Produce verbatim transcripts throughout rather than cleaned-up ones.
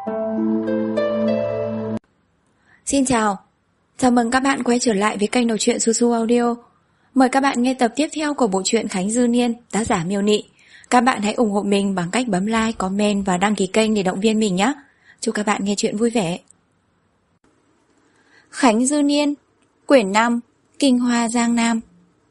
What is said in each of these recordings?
Xin chào, chào mừng các bạn quay trở lại với kênh đọc truyện Su Su Audio. Mời các bạn nghe tập tiếp theo của bộ truyện Khánh Dư Niên, tác giả Miêu Nị. Các bạn hãy ủng hộ mình bằng cách bấm like, comment và đăng ký kênh để động viên mình nhé. Chúc các bạn nghe truyện vui vẻ. Khánh Dư Niên, quyển năm, Kinh Hoa Giang Nam.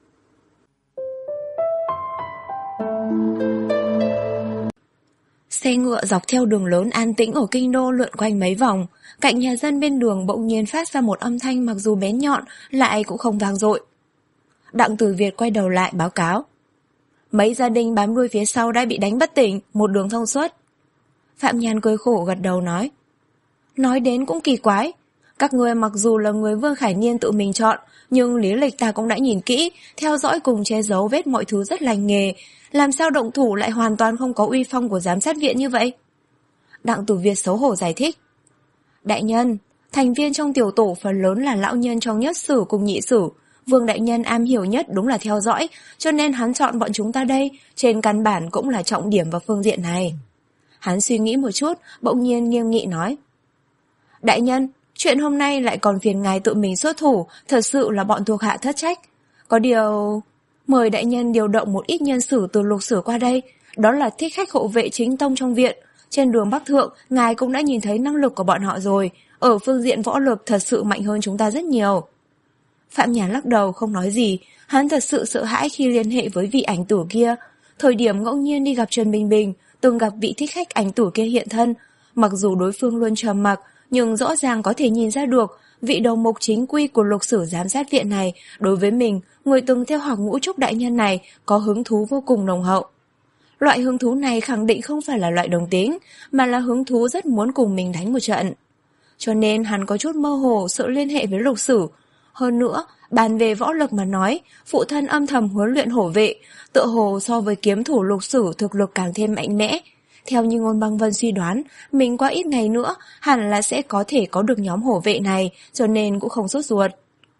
Xe ngựa dọc theo đường lớn an tĩnh ở kinh đô lượn quanh mấy vòng. Cạnh nhà dân bên đường bỗng nhiên phát ra một âm thanh mặc dù bén nhọn, lại cũng không vang dội. Đặng Tử Việt quay đầu lại báo cáo. Mấy gia đình bám đuôi phía sau đã bị đánh bất tỉnh, một đường thông suốt. Phạm Nhàn cười khổ gật đầu nói. Nói đến cũng kỳ quái. Các ngươi mặc dù là người Vương Khải Niên tự mình chọn, nhưng lý lịch ta cũng đã nhìn kỹ, theo dõi cùng che giấu vết mọi thứ rất lành nghề. Làm sao động thủ lại hoàn toàn không có uy phong của giám sát viện như vậy? Đặng Tử Việt xấu hổ giải thích. Đại nhân, thành viên trong tiểu tổ phần lớn là lão nhân trong nhất sử cùng nhị sử. Vương đại nhân am hiểu nhất đúng là theo dõi, cho nên hắn chọn bọn chúng ta đây, trên căn bản cũng là trọng điểm vào phương diện này. Hắn suy nghĩ một chút, bỗng nhiên nghiêm nghị nói. Đại nhân, chuyện hôm nay lại còn phiền ngài tự mình xuất thủ, thật sự là bọn thuộc hạ thất trách. Có điều... Mời đại nhân điều động một ít nhân sử từ lục sử qua đây, đó là thích khách hộ vệ chính tông trong viện. Trên đường Bắc Thượng, ngài cũng đã nhìn thấy năng lực của bọn họ rồi, ở phương diện võ lực thật sự mạnh hơn chúng ta rất nhiều. Phạm Nhàn lắc đầu không nói gì, hắn thật sự sợ hãi khi liên hệ với vị ảnh tử kia. Thời điểm ngẫu nhiên đi gặp Trần Bình Bình, từng gặp vị thích khách ảnh tử kia hiện thân. Mặc dù đối phương luôn trầm mặc, nhưng rõ ràng có thể nhìn ra được, vị đầu mục chính quy của lục sử giám sát viện này, đối với mình, người từng theo học Ngũ Trúc đại nhân này, có hứng thú vô cùng nồng hậu. Loại hứng thú này khẳng định không phải là loại đồng tính, mà là hứng thú rất muốn cùng mình đánh một trận. Cho nên hắn có chút mơ hồ sợ liên hệ với lục sử. Hơn nữa, bàn về võ lực mà nói, phụ thân âm thầm huấn luyện hổ vệ, tựa hồ so với kiếm thủ lục sử thực lực càng thêm mạnh mẽ. Theo như Ngôn Băng Vân suy đoán, mình qua ít ngày nữa hẳn là sẽ có thể có được nhóm hổ vệ này, cho nên cũng không sốt ruột.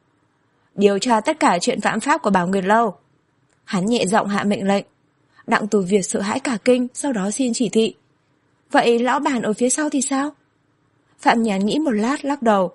Điều tra tất cả chuyện phạm pháp của Bảo Nguyệt Lâu. Hắn nhẹ giọng hạ mệnh lệnh. Đặng Tử Việt sợ hãi cả kinh, sau đó xin chỉ thị. Vậy lão bản ở phía sau thì sao? Phạm Nhàn nghĩ một lát lắc đầu.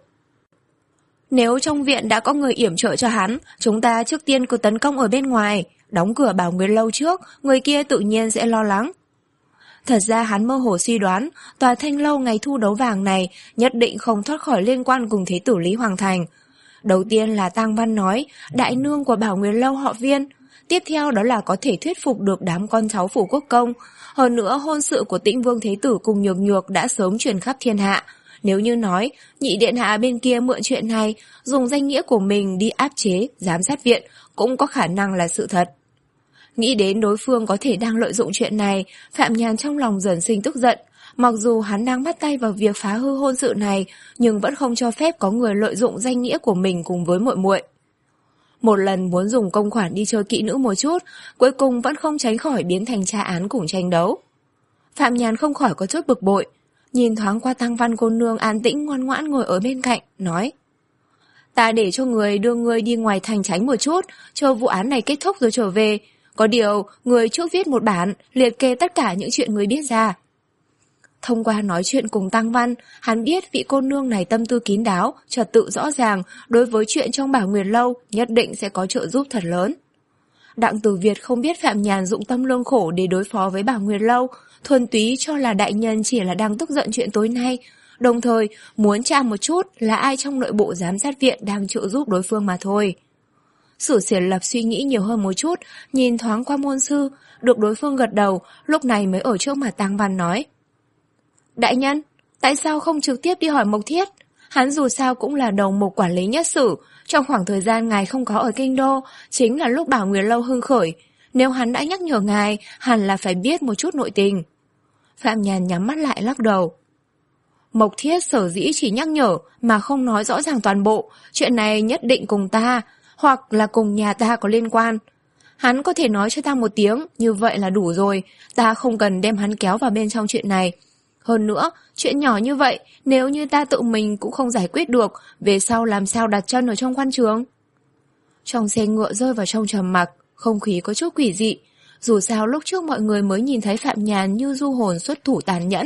Nếu trong viện đã có người yểm trợ cho hắn, chúng ta trước tiên cứ tấn công ở bên ngoài, đóng cửa Bảo Nguyệt Lâu trước, người kia tự nhiên sẽ lo lắng. Thật ra hắn mơ hồ suy đoán, tòa Thanh Lâu ngày thu đấu vàng này nhất định không thoát khỏi liên quan cùng thế tử Lý Hoàng Thành. Đầu tiên là Tang Văn nói, đại nương của Bảo Nguyệt Lâu họ Viên. Tiếp theo đó là có thể thuyết phục được đám con cháu phủ quốc công. Hơn nữa hôn sự của Tĩnh Vương Thế Tử cùng Nhược Nhược đã sớm truyền khắp thiên hạ. Nếu như nói, nhị điện hạ bên kia mượn chuyện này, dùng danh nghĩa của mình đi áp chế, giám sát viện, cũng có khả năng là sự thật. Nghĩ đến đối phương có thể đang lợi dụng chuyện này, Phạm Nhàn trong lòng dần sinh tức giận. Mặc dù hắn đang bắt tay vào việc phá hư hôn sự này, nhưng vẫn không cho phép có người lợi dụng danh nghĩa của mình cùng với muội muội. Một lần muốn dùng công khoản đi chơi kỹ nữ một chút, cuối cùng vẫn không tránh khỏi biến thành tra án cùng tranh đấu. Phạm Nhàn không khỏi có chút bực bội, nhìn thoáng qua Tăng Văn cô nương an tĩnh ngoan ngoãn ngồi ở bên cạnh, nói. Ta để cho người đưa người đi ngoài thành tránh một chút, chờ vụ án này kết thúc rồi trở về. Có điều, người trước viết một bản, liệt kê tất cả những chuyện người biết ra. Thông qua nói chuyện cùng Tăng Văn, hắn biết vị cô nương này tâm tư kín đáo, trật tự rõ ràng, đối với chuyện trong Bảo Nguyệt Lâu nhất định sẽ có trợ giúp thật lớn. Đặng Tử Việt không biết Phạm Nhàn dụng tâm lương khổ để đối phó với Bảo Nguyệt Lâu, thuần túy cho là đại nhân chỉ là đang tức giận chuyện tối nay, đồng thời muốn tra một chút là ai trong nội bộ giám sát viện đang trợ giúp đối phương mà thôi. Sử Xiển Lập suy nghĩ nhiều hơn một chút, nhìn thoáng qua môn sư, được đối phương gật đầu, lúc này mới ở trước mặt Tang Văn nói. Đại nhân, tại sao không trực tiếp đi hỏi Mộc Thiết? Hắn dù sao cũng là đầu mục quản lý nhất sử, trong khoảng thời gian ngài không có ở kinh đô, chính là lúc Bảo Nguyệt Lâu hưng khởi. Nếu hắn đã nhắc nhở ngài, hẳn là phải biết một chút nội tình. Phạm Nhàn nhắm mắt lại lắc đầu. Mộc Thiết sở dĩ chỉ nhắc nhở mà không nói rõ ràng toàn bộ, chuyện này nhất định cùng ta, hoặc là cùng nhà ta có liên quan. Hắn có thể nói cho ta một tiếng, như vậy là đủ rồi, ta không cần đem hắn kéo vào bên trong chuyện này. Hơn nữa, chuyện nhỏ như vậy, nếu như ta tự mình cũng không giải quyết được, về sau làm sao đặt chân ở trong quan trường? Trong xe ngựa rơi vào trong trầm mặc, không khí có chút quỷ dị. Dù sao lúc trước mọi người mới nhìn thấy Phạm Nhàn như du hồn xuất thủ tàn nhẫn,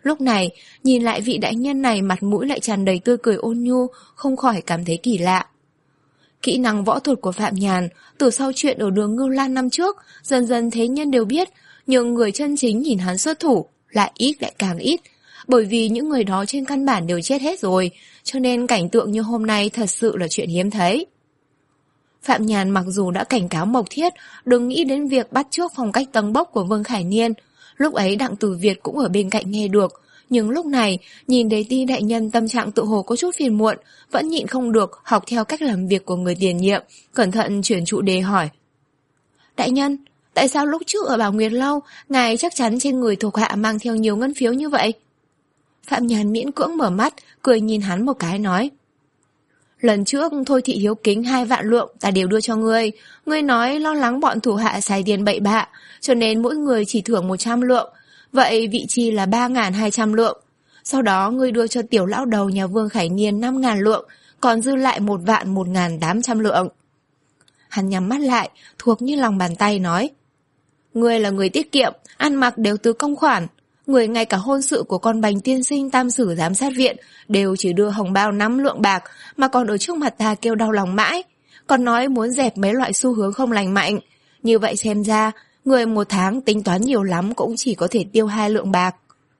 Lúc này, nhìn lại vị đại nhân này mặt mũi lại tràn đầy tươi cười ôn nhu, không khỏi cảm thấy kỳ lạ. Kỹ năng võ thuật của Phạm Nhàn, từ sau chuyện ở đường Ngưu Lan năm trước, dần dần thế nhân đều biết, nhưng người chân chính nhìn hắn xuất thủ, lại ít lại càng ít. Bởi vì những người đó trên căn bản đều chết hết rồi, cho nên cảnh tượng như hôm nay thật sự là chuyện hiếm thấy. Phạm Nhàn mặc dù đã cảnh cáo Mộc Thiết đừng nghĩ đến việc bắt chước phong cách tâng bốc của Vương Khải Niên, lúc ấy Đặng Tử Việt cũng ở bên cạnh nghe được, nhưng lúc này nhìn Đế Ti đại nhân tâm trạng tự hồ có chút phiền muộn, vẫn nhịn không được học theo cách làm việc của người tiền nhiệm, cẩn thận chuyển chủ đề hỏi: Đại nhân, tại sao lúc trước ở Bảo Nguyệt Lâu ngài chắc chắn trên người thuộc hạ mang theo nhiều ngân phiếu như vậy? Phạm Nhàn miễn cưỡng mở mắt, cười nhìn hắn một cái nói: Lần trước Thôi Thị hiếu kính hai vạn lượng ta đều đưa cho ngươi. Ngươi nói lo lắng bọn thủ hạ xài tiền bậy bạ, cho nên mỗi người chỉ thưởng một trăm lượng. Vậy vị chi là ba ngàn hai trăm lượng. Sau đó ngươi đưa cho tiểu lão đầu nhà Vương Khải Niên năm ngàn lượng, còn dư lại một vạn một ngàn tám trăm lượng. Hắn nhắm mắt lại, thuộc như lòng bàn tay nói: Ngươi là người tiết kiệm, ăn mặc đều từ công khoản. Người ngay cả hôn sự của con Bành tiên sinh tam sử giám sát viện đều chỉ đưa hồng bao năm lượng bạc, mà còn ở trước mặt ta kêu đau lòng mãi, còn nói muốn dẹp mấy loại xu hướng không lành mạnh. Như vậy xem ra, người một tháng tính toán nhiều lắm cũng chỉ có thể tiêu hai lượng bạc.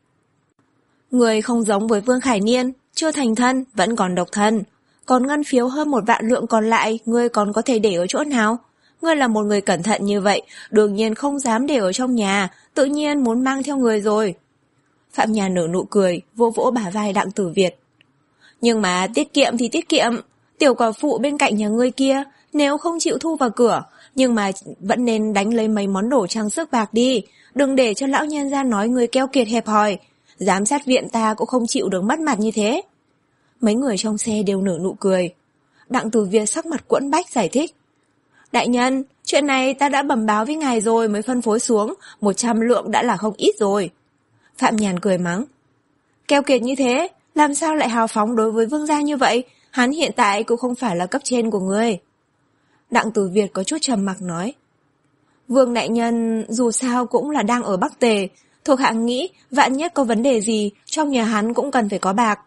Người không giống với Vương Khải Niên, chưa thành thân, vẫn còn độc thân. Còn ngân phiếu hơn một vạn lượng còn lại, ngươi còn có thể để ở chỗ nào? Ngươi là một người cẩn thận như vậy, đương nhiên không dám để ở trong nhà, tự nhiên muốn mang theo người rồi. Phạm Nhàn nở nụ cười, vỗ vỗ bả vai Đặng Tử Việt. Nhưng mà tiết kiệm thì tiết kiệm, tiểu quả phụ bên cạnh nhà ngươi kia, nếu không chịu thu vào cửa, nhưng mà vẫn nên đánh lấy mấy món đồ trang sức bạc đi, đừng để cho lão nhân gia nói ngươi keo kiệt hẹp hòi. Giám sát viện ta cũng không chịu được mất mặt như thế. Mấy người trong xe đều nở nụ cười. Đặng Tử Việt sắc mặt quẫn bách giải thích: Đại nhân, chuyện này ta đã bẩm báo với ngài rồi mới phân phối xuống, một trăm lượng đã là không ít rồi. Phạm Nhàn cười mắng: Keo kiệt như thế, làm sao lại hào phóng đối với Vương gia như vậy? Hắn hiện tại cũng không phải là cấp trên của ngươi. Đặng Tử Việt có chút trầm mặc nói: Vương đại nhân dù sao cũng là đang ở Bắc Tề, thuộc hạ nghĩ vạn nhất có vấn đề gì, trong nhà hắn cũng cần phải có bạc.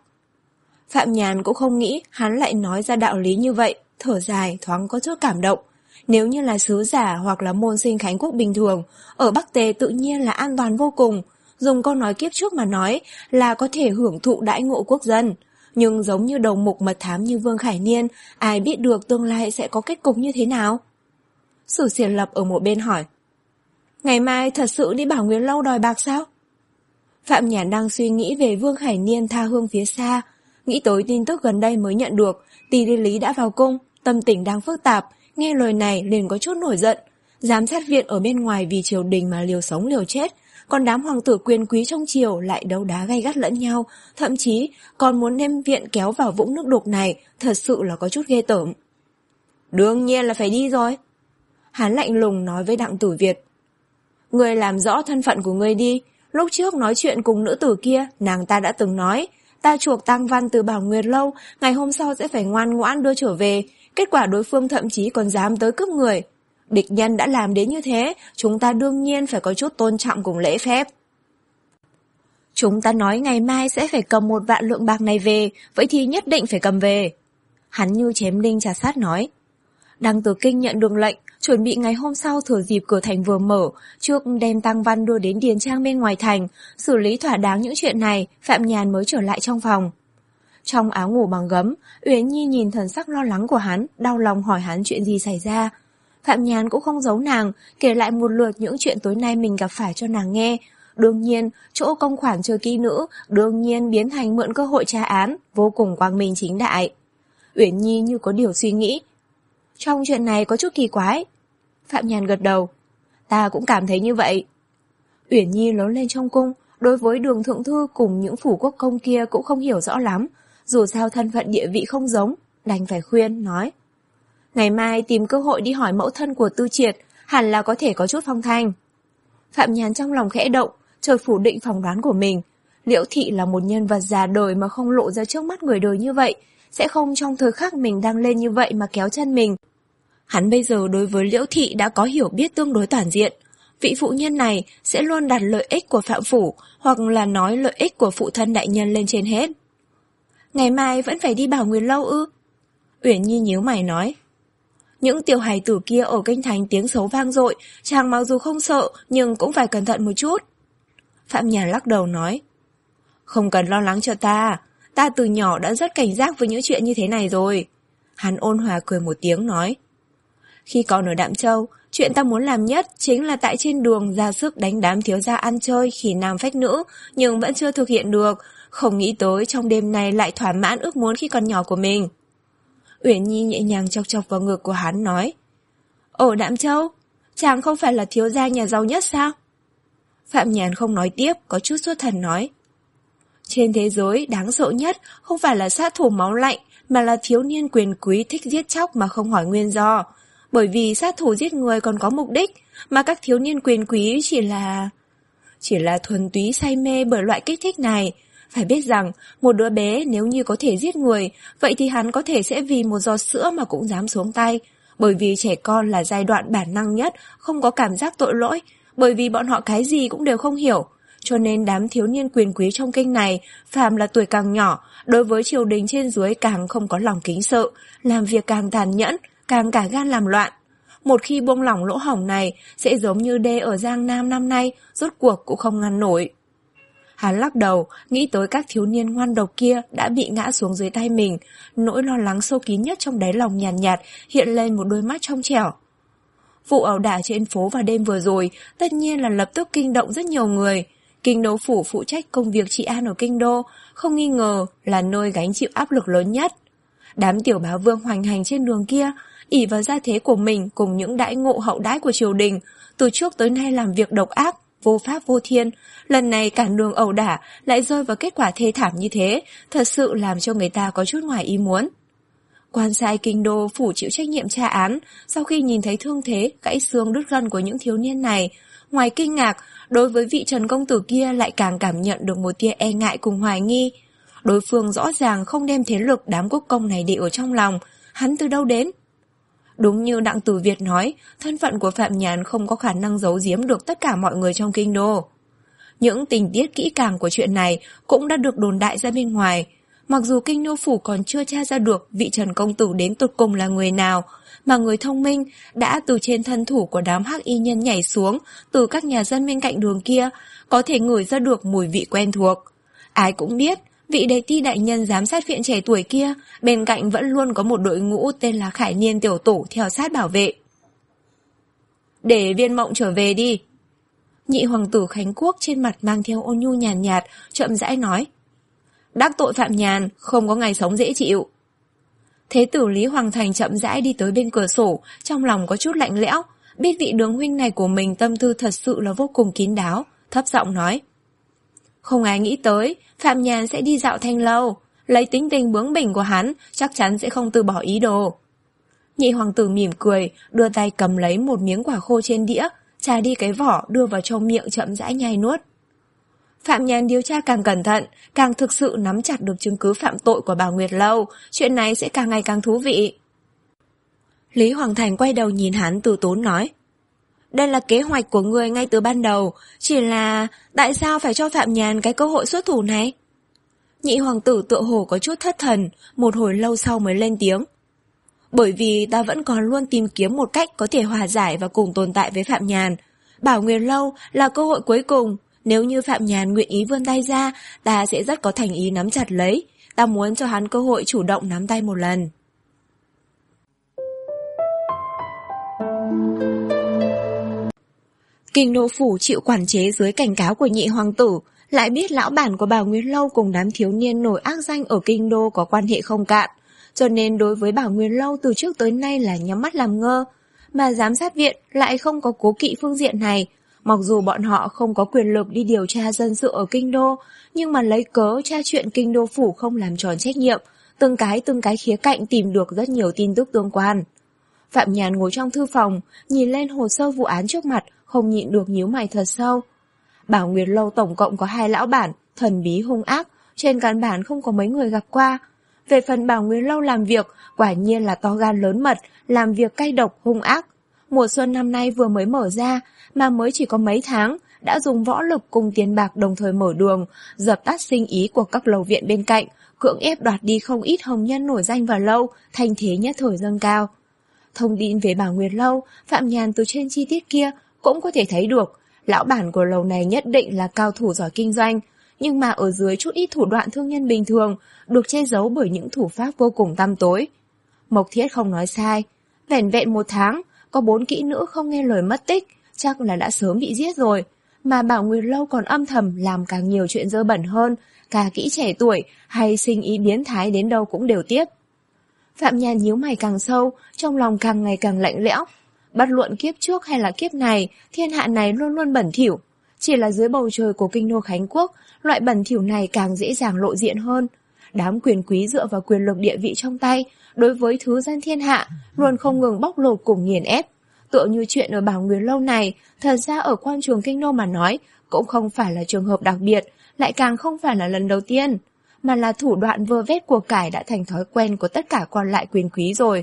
Phạm Nhàn cũng không nghĩ hắn lại nói ra đạo lý như vậy, thở dài thoáng có chút cảm động. Nếu như là sứ giả hoặc là môn sinh Khánh Quốc bình thường, ở Bắc Tề tự nhiên là an toàn vô cùng. Dùng câu nói kiếp trước mà nói là có thể hưởng thụ đãi ngộ quốc dân. Nhưng giống như đầu mục mật thám như Vương Khải Niên, ai biết được tương lai sẽ có kết cục như thế nào? Sử Xiển Lập ở một bên hỏi: Ngày mai thật sự đi Bảo Nguyệt Lâu đòi bạc sao? Phạm Nhàn đang suy nghĩ về Vương Khải Niên tha hương phía xa, nghĩ tới tin tức gần đây mới nhận được, Tỷ Lý Lý đã vào cung, tâm tình đang phức tạp, nghe lời này liền có chút nổi giận. Giám sát viện ở bên ngoài vì triều đình mà liều sống liều chết, còn đám hoàng tử quyền quý trong triều lại đấu đá gay gắt lẫn nhau, thậm chí còn muốn đem viện kéo vào vũng nước đục này, thật sự là có chút ghê tởm. Đương nhiên là phải đi rồi. Hắn lạnh lùng nói với Đặng Tử Việt: Ngươi làm rõ thân phận của ngươi đi. Lúc trước nói chuyện cùng nữ tử kia, nàng ta đã từng nói, ta chuộc tang văn từ Bảo Nguyệt Lâu, ngày hôm sau sẽ phải ngoan ngoãn đưa trở về. Kết quả đối phương thậm chí còn dám tới cướp người. Địch nhân đã làm đến như thế, chúng ta đương nhiên phải có chút tôn trọng cùng lễ phép. Chúng ta nói ngày mai sẽ phải cầm một vạn lượng bạc này về, vậy thì nhất định phải cầm về. Hắn như chém đinh chặt sắt nói. Đăng Tử Kinh nhận được lệnh, chuẩn bị ngày hôm sau thừa dịp cửa thành vừa mở, trước đem tang văn đưa đến điền trang bên ngoài thành, xử lý thỏa đáng những chuyện này, Phạm Nhàn mới trở lại trong phòng. Trong áo ngủ bằng gấm, Uyển Nhi nhìn thần sắc lo lắng của hắn, đau lòng hỏi hắn chuyện gì xảy ra. Phạm Nhàn cũng không giấu nàng, kể lại một lượt những chuyện tối nay mình gặp phải cho nàng nghe. Đương nhiên, chỗ công khoản chơi kỹ nữ, đương nhiên biến thành mượn cơ hội tra án, vô cùng quang minh chính đại. Uyển Nhi như có điều suy nghĩ. Trong chuyện này có chút kỳ quái. Phạm Nhàn gật đầu. Ta cũng cảm thấy như vậy. Uyển Nhi lớn lên trong cung, đối với Đường thượng thư cùng những phủ quốc công kia cũng không hiểu rõ lắm. Dù sao thân phận địa vị không giống, đành phải khuyên, nói. Ngày mai tìm cơ hội đi hỏi mẫu thân của Tư Triệt, hẳn là có thể có chút phong thanh. Phạm Nhàn trong lòng khẽ động, chợt phủ định phỏng đoán của mình. Liễu Thị là một nhân vật già đời mà không lộ ra trước mắt người đời như vậy, sẽ không trong thời khắc mình đang lên như vậy mà kéo chân mình. Hắn bây giờ đối với Liễu Thị đã có hiểu biết tương đối toàn diện. vị phụ nhân này sẽ luôn đặt lợi ích của Phạm Phủ hoặc là nói lợi ích của phụ thân đại nhân lên trên hết. Ngày mai vẫn phải đi Bảo Nguyệt Lâu ư? Uyển Nhi nhíu mày nói. Những tiểu hài tử kia ở kinh thành tiếng xấu vang dội, chàng mặc dù không sợ nhưng cũng phải cẩn thận một chút. Phạm Nhàn lắc đầu nói. Không cần lo lắng cho ta, ta từ nhỏ đã rất cảnh giác với những chuyện như thế này rồi. Hắn ôn hòa cười một tiếng nói. Khi còn ở Đạm Châu, chuyện ta muốn làm nhất chính là tại trên đường ra sức đánh đám thiếu gia ăn chơi khỉ nam phách nữ, nhưng vẫn chưa thực hiện được, không nghĩ tới trong đêm này lại thỏa mãn ước muốn khi còn nhỏ của mình. Uyển Nhi nhẹ nhàng chọc chọc vào ngực của hắn nói. Ở Đạm Châu, chàng không phải là thiếu gia nhà giàu nhất sao? Phạm Nhàn không nói tiếp, có chút xuất thần nói. Trên thế giới đáng sợ nhất không phải là sát thủ máu lạnh, mà là thiếu niên quyền quý thích giết chóc mà không hỏi nguyên do. Bởi vì sát thủ giết người còn có mục đích, mà các thiếu niên quyền quý chỉ là... Chỉ là thuần túy say mê bởi loại kích thích này. Phải biết rằng, một đứa bé nếu như có thể giết người, vậy thì hắn có thể sẽ vì một giọt sữa mà cũng dám xuống tay. Bởi vì trẻ con là giai đoạn bản năng nhất, không có cảm giác tội lỗi, bởi vì bọn họ cái gì cũng đều không hiểu. Cho nên đám thiếu niên quyền quý trong kinh này, phàm là tuổi càng nhỏ, đối với triều đình trên dưới càng không có lòng kính sợ, làm việc càng tàn nhẫn, càng cả gan làm loạn. Một khi buông lỏng lỗ hổng này, sẽ giống như đê ở Giang Nam năm nay, rốt cuộc cũng không ngăn nổi. Hắn lắc đầu, nghĩ tới các thiếu niên ngoan độc kia đã bị ngã xuống dưới tay mình, nỗi lo lắng sâu kín nhất trong đáy lòng nhàn nhạt, nhạt hiện lên một đôi mắt trong trẻo. Vụ ẩu đả trên phố vào đêm vừa rồi, tất nhiên là lập tức kinh động rất nhiều người. Kinh đô phủ phụ trách công việc trị an ở kinh đô, không nghi ngờ là nơi gánh chịu áp lực lớn nhất. Đám tiểu bá vương hoành hành trên đường kia, ỷ vào gia thế của mình cùng những đãi ngộ hậu đãi của triều đình, từ trước tới nay làm việc độc ác, vô pháp vô thiên, lần này cản đường ẩu đả lại rơi vào kết quả thê thảm như thế, thật sự làm cho người ta có chút ngoài ý muốn. Quan sai kinh đô phủ chịu trách nhiệm tra án, sau khi nhìn thấy thương thế, gãy xương đứt gân của những thiếu niên này, ngoài kinh ngạc, đối với vị Trần công tử kia lại càng cảm nhận được một tia e ngại cùng hoài nghi. Đối phương rõ ràng không đem thế lực đám quốc công này để ở trong lòng, hắn từ đâu đến? Đúng như Đặng Tử Việt nói, thân phận của Phạm Nhàn không có khả năng giấu giếm được tất cả mọi người trong kinh đô. Những tình tiết kỹ càng của chuyện này cũng đã được đồn đại ra bên ngoài. Mặc dù kinh đô phủ còn chưa tra ra được vị Trần công tử đến tột cùng là người nào, mà người thông minh đã từ trên thân thủ của đám hắc y nhân nhảy xuống từ các nhà dân bên cạnh đường kia, có thể ngửi ra được mùi vị quen thuộc. Ai cũng biết, vị đề ti đại nhân giám sát viện trẻ tuổi kia, bên cạnh vẫn luôn có một đội ngũ tên là Khải Niên tiểu tổ theo sát bảo vệ. Để Viên Mộng trở về đi. Nhị hoàng tử Khánh Quốc trên mặt mang theo ôn nhu nhàn nhạt, nhạt, chậm rãi nói. Đắc tội Phạm Nhàn, không có ngày sống dễ chịu. Thế tử Lý Hoàng Thành chậm rãi đi tới bên cửa sổ, trong lòng có chút lạnh lẽo, biết vị đường huynh này của mình tâm tư thật sự là vô cùng kín đáo, thấp giọng nói. Không ai nghĩ tới, Phạm Nhàn sẽ đi dạo Thanh Lâu, lấy tính tình bướng bỉnh của hắn, chắc chắn sẽ không từ bỏ ý đồ. Nhị hoàng tử mỉm cười, đưa tay cầm lấy một miếng quả khô trên đĩa, chà đi cái vỏ đưa vào trong miệng chậm rãi nhai nuốt. Phạm Nhàn điều tra càng cẩn thận, càng thực sự nắm chặt được chứng cứ phạm tội của Bảo Nguyệt Lâu, chuyện này sẽ càng ngày càng thú vị. Lý Hoàng Thành quay đầu nhìn hắn từ tốn nói. Đây là kế hoạch của người ngay từ ban đầu, chỉ là tại sao phải cho Phạm Nhàn cái cơ hội xuất thủ này? Nhị hoàng tử tựa hồ có chút thất thần, một hồi lâu sau mới lên tiếng. Bởi vì ta vẫn còn luôn tìm kiếm một cách có thể hòa giải và cùng tồn tại với Phạm Nhàn. Bảo Nguyệt Lâu là cơ hội cuối cùng, nếu như Phạm Nhàn nguyện ý vươn tay ra, ta sẽ rất có thành ý nắm chặt lấy. Ta muốn cho hắn cơ hội chủ động nắm tay một lần. Kinh đô phủ chịu quản chế dưới cảnh cáo của nhị hoàng tử, lại biết lão bản của Bảo Nguyên Lâu cùng đám thiếu niên nổi ác danh ở kinh đô có quan hệ không cạn, cho nên đối với Bảo Nguyên Lâu từ trước tới nay là nhắm mắt làm ngơ, mà giám sát viện lại không có cố kỵ phương diện này. Mặc dù bọn họ không có quyền lực đi điều tra dân sự ở kinh đô, nhưng mà lấy cớ tra chuyện kinh đô phủ không làm tròn trách nhiệm, từng cái từng cái khía cạnh tìm được rất nhiều tin tức tương quan. Phạm Nhàn ngồi trong thư phòng, nhìn lên hồ sơ vụ án trước mặt, không nhịn được nhíu mày thật sâu. Bảo Nguyệt Lâu tổng cộng có hai lão bản, thần bí hung ác, trên căn bản không có mấy người gặp qua. Về phần Bảo Nguyệt Lâu làm việc, quả nhiên là to gan lớn mật, làm việc cay độc hung ác. Mùa xuân năm nay vừa mới mở ra, mà mới chỉ có mấy tháng, đã dùng võ lực cùng tiền bạc đồng thời mở đường, dập tắt sinh ý của các lầu viện bên cạnh, cưỡng ép đoạt đi không ít hồng nhân nổi danh vào lâu, thanh thế nhất thời dâng cao. Thông tin về Bảo Nguyệt Lâu, Phạm Nhàn từ trên chi tiết kia cũng có thể thấy được, lão bản của lầu này nhất định là cao thủ giỏi kinh doanh, nhưng mà ở dưới chút ít thủ đoạn thương nhân bình thường, được che giấu bởi những thủ pháp vô cùng tăm tối. Mộc Thiết không nói sai, vẻn vẹn một tháng, có bốn kỹ nữ không nghe lời mất tích, chắc là đã sớm bị giết rồi, mà Bảo Nguyệt Lâu còn âm thầm làm càng nhiều chuyện dơ bẩn hơn, cả kỹ trẻ tuổi hay sinh ý biến thái đến đâu cũng đều tiếp. Phạm Nhàn nhíu mày càng sâu, trong lòng càng ngày càng lạnh lẽo. Bất luận kiếp trước hay là kiếp này, thiên hạ này luôn luôn bẩn thỉu. Chỉ là dưới bầu trời của kinh đô Khánh Quốc, loại bẩn thỉu này càng dễ dàng lộ diện hơn. Đám quyền quý dựa vào quyền lực địa vị trong tay, đối với thứ dân thiên hạ, luôn không ngừng bóc lột cùng nghiền ép. Tựa như chuyện ở Bảo Nguyệt Lâu này, thật ra ở quan trường kinh đô mà nói, cũng không phải là trường hợp đặc biệt, lại càng không phải là lần đầu tiên, mà là thủ đoạn vơ vét của cải đã thành thói quen của tất cả còn lại quyền quý rồi.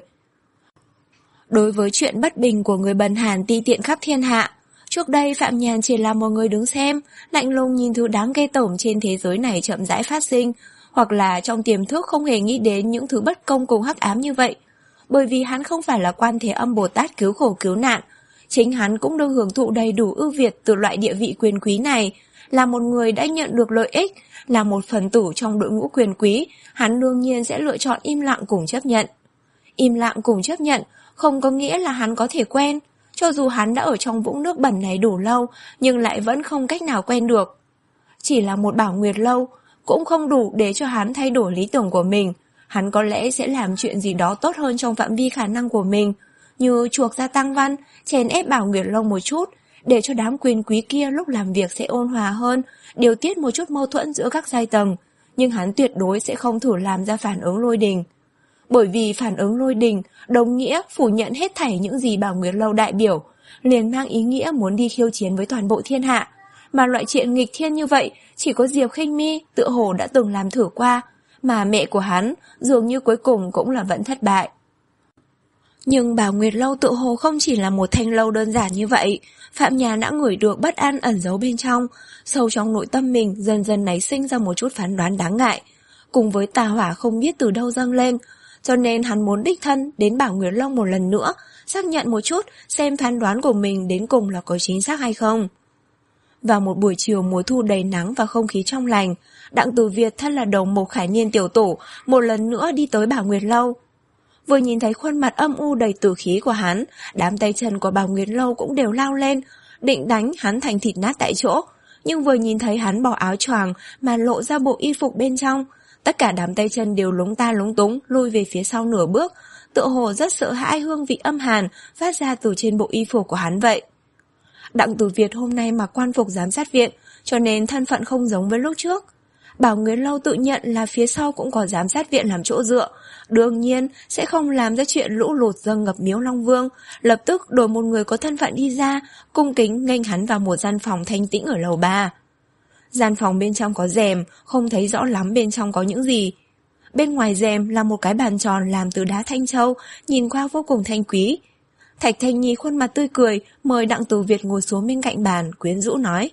Đối với chuyện bất bình của người bần hàn ti tiện khắp thiên hạ, trước đây Phạm Nhàn chỉ là một người đứng xem, lạnh lùng nhìn thứ đáng ghê tởm trên thế giới này chậm rãi phát sinh, hoặc là trong tiềm thức không hề nghĩ đến những thứ bất công cùng hắc ám như vậy. Bởi vì hắn không phải là Quan Thế Âm Bồ Tát cứu khổ cứu nạn, chính hắn cũng được hưởng thụ đầy đủ ưu việt từ loại địa vị quyền quý này, là một người đã nhận được lợi ích, là một phần tử trong đội ngũ quyền quý, hắn đương nhiên sẽ lựa chọn im lặng cùng chấp nhận. Im lặng cùng chấp nhận không có nghĩa là hắn có thể quen, cho dù hắn đã ở trong vũng nước bẩn này đủ lâu, nhưng lại vẫn không cách nào quen được. Chỉ là một Bảo Nguyệt Lâu cũng không đủ để cho hắn thay đổi lý tưởng của mình. Hắn có lẽ sẽ làm chuyện gì đó tốt hơn trong phạm vi khả năng của mình, như chuộc ra Tăng Văn, chèn ép Bảo Nguyệt Lâu một chút, để cho đám quyền quý kia lúc làm việc sẽ ôn hòa hơn, điều tiết một chút mâu thuẫn giữa các giai tầng. Nhưng hắn tuyệt đối sẽ không thử làm ra phản ứng lôi đình. Bởi vì phản ứng lôi đình đồng nghĩa phủ nhận hết thảy những gì Bảo Nguyệt Lâu đại biểu, liền mang ý nghĩa muốn đi khiêu chiến với toàn bộ thiên hạ. Mà loại chuyện nghịch thiên như vậy chỉ có Diệp Khinh Mi tựa hồ đã từng làm thử qua, mà mẹ của hắn dường như cuối cùng cũng là vẫn thất bại. Nhưng Bảo Nguyệt Lâu tự hồ không chỉ là một thanh lâu đơn giản như vậy. Phạm Nhàn đã ngửi được bất an ẩn giấu bên trong, sâu trong nội tâm mình dần dần nảy sinh ra một chút phán đoán đáng ngại, cùng với tà hỏa không biết từ đâu dâng lên, cho nên hắn muốn đích thân đến Bảo Nguyệt Lâu một lần nữa, xác nhận một chút xem phán đoán của mình đến cùng là có chính xác hay không. Vào một buổi chiều mùa thu đầy nắng và không khí trong lành, Đặng Tử Việt thân là đầu mục Khải Niên tiểu tổ một lần nữa đi tới Bảo Nguyệt Lâu. Vừa nhìn thấy khuôn mặt âm u đầy tử khí của hắn, đám tay chân của Bảo Nguyệt Lâu cũng đều lao lên, định đánh hắn thành thịt nát tại chỗ. Nhưng vừa nhìn thấy hắn bỏ áo choàng mà lộ ra bộ y phục bên trong, tất cả đám tay chân đều lúng ta lúng túng lui về phía sau nửa bước, tựa hồ rất sợ hãi hương vị âm hàn phát ra từ trên bộ y phục của hắn vậy. Đặng Tử Việt hôm nay mặc quan phục giám sát viện, cho nên thân phận không giống với lúc trước. Bảo Nguyệt Lâu tự nhận là phía sau cũng có giám sát viện làm chỗ dựa, đương nhiên sẽ không làm ra chuyện lũ lụt dâng ngập miếu Long Vương, lập tức đổi một người có thân phận đi ra, cung kính nghênh hắn vào một gian phòng thanh tĩnh ở lầu ba. Gian phòng bên trong có rèm, không thấy rõ lắm bên trong có những gì. Bên ngoài rèm là một cái bàn tròn làm từ đá thanh châu, nhìn qua vô cùng thanh quý. Thạch Thanh Nhi khuôn mặt tươi cười, mời Đặng Tử Việt ngồi xuống bên cạnh bàn, quyến rũ nói: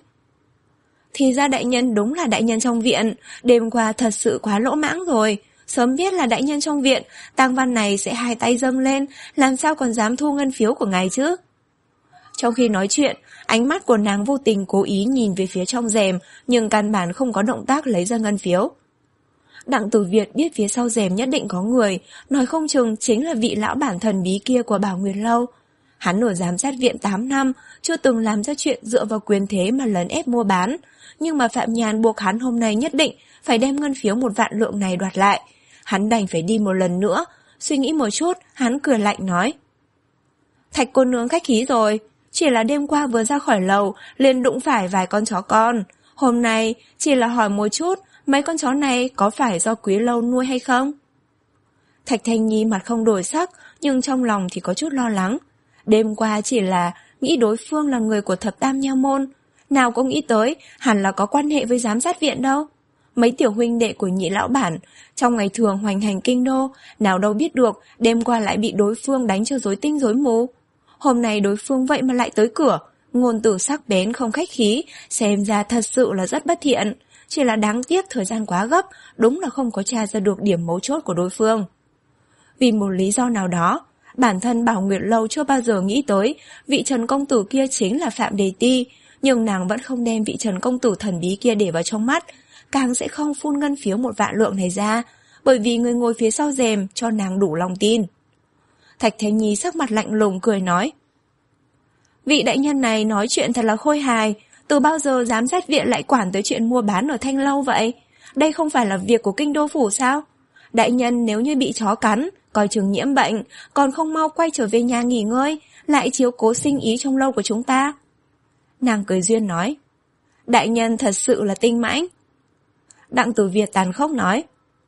Thì ra đại nhân đúng là đại nhân trong viện, đêm qua thật sự quá lỗ mãng rồi. Sớm biết là đại nhân trong viện, Tang Văn này sẽ hai tay dâng lên, làm sao còn dám thu ngân phiếu của ngài chứ. Trong khi nói chuyện, ánh mắt của nàng vô tình cố ý nhìn về phía trong rèm, nhưng căn bản không có động tác lấy ra ngân phiếu. Đặng Tử Việt biết phía sau rèm nhất định có người, nói không chừng chính là vị lão bản thần bí kia của Bảo Nguyệt Lâu. Hắn ở giám sát viện tám năm, chưa từng làm ra chuyện dựa vào quyền thế mà lấn ép mua bán, nhưng mà Phạm Nhàn buộc hắn hôm nay nhất định phải đem ngân phiếu một vạn lượng này đoạt lại. Hắn đành phải đi một lần nữa. Suy nghĩ một chút, hắn cười lạnh nói: Thạch cô nương khách khí rồi, chỉ là đêm qua vừa ra khỏi lầu liền đụng phải vài con chó con. Hôm nay chỉ là hỏi một chút, mấy con chó này có phải do quý lâu nuôi hay không? Thạch Thanh Nhi mặt không đổi sắc, nhưng trong lòng thì có chút lo lắng. Đêm qua chỉ là nghĩ đối phương là người của thập tam nha môn, nào có nghĩ tới hẳn là có quan hệ với giám sát viện đâu. Mấy tiểu huynh đệ của nhị lão bản trong ngày thường hoành hành kinh đô, nào đâu biết được đêm qua lại bị đối phương đánh cho rối tinh rối mù. Hôm nay đối phương vậy mà lại tới cửa, ngôn từ sắc bén không khách khí, xem ra thật sự là rất bất thiện. Chỉ là đáng tiếc thời gian quá gấp, đúng là không có tra ra được điểm mấu chốt của đối phương. Vì một lý do nào đó, bản thân Bảo Nguyệt Lâu chưa bao giờ nghĩ tới vị Trần công tử kia chính là Phạm Đề Ti, nhưng nàng vẫn không đem vị Trần công tử thần bí kia để vào trong mắt, càng sẽ không phun ngân phiếu một vạn lượng này ra, bởi vì người ngồi phía sau rèm cho nàng đủ lòng tin. Thạch Thanh Nhi sắc mặt lạnh lùng cười nói: vị đại nhân này nói chuyện thật là khôi hài, từ bao giờ giám sát viện lại quản tới chuyện mua bán ở Thanh Lâu vậy? Đây không phải là việc của kinh đô phủ sao? Đại nhân nếu như bị chó cắn, coi chừng nhiễm bệnh, còn không mau quay trở về nhà nghỉ ngơi, lại chiếu cố sinh ý trong lâu của chúng ta. Nàng cười duyên nói: đại nhân thật sự là tinh mãnh. Đặng Tử Việt tàn khốc nói: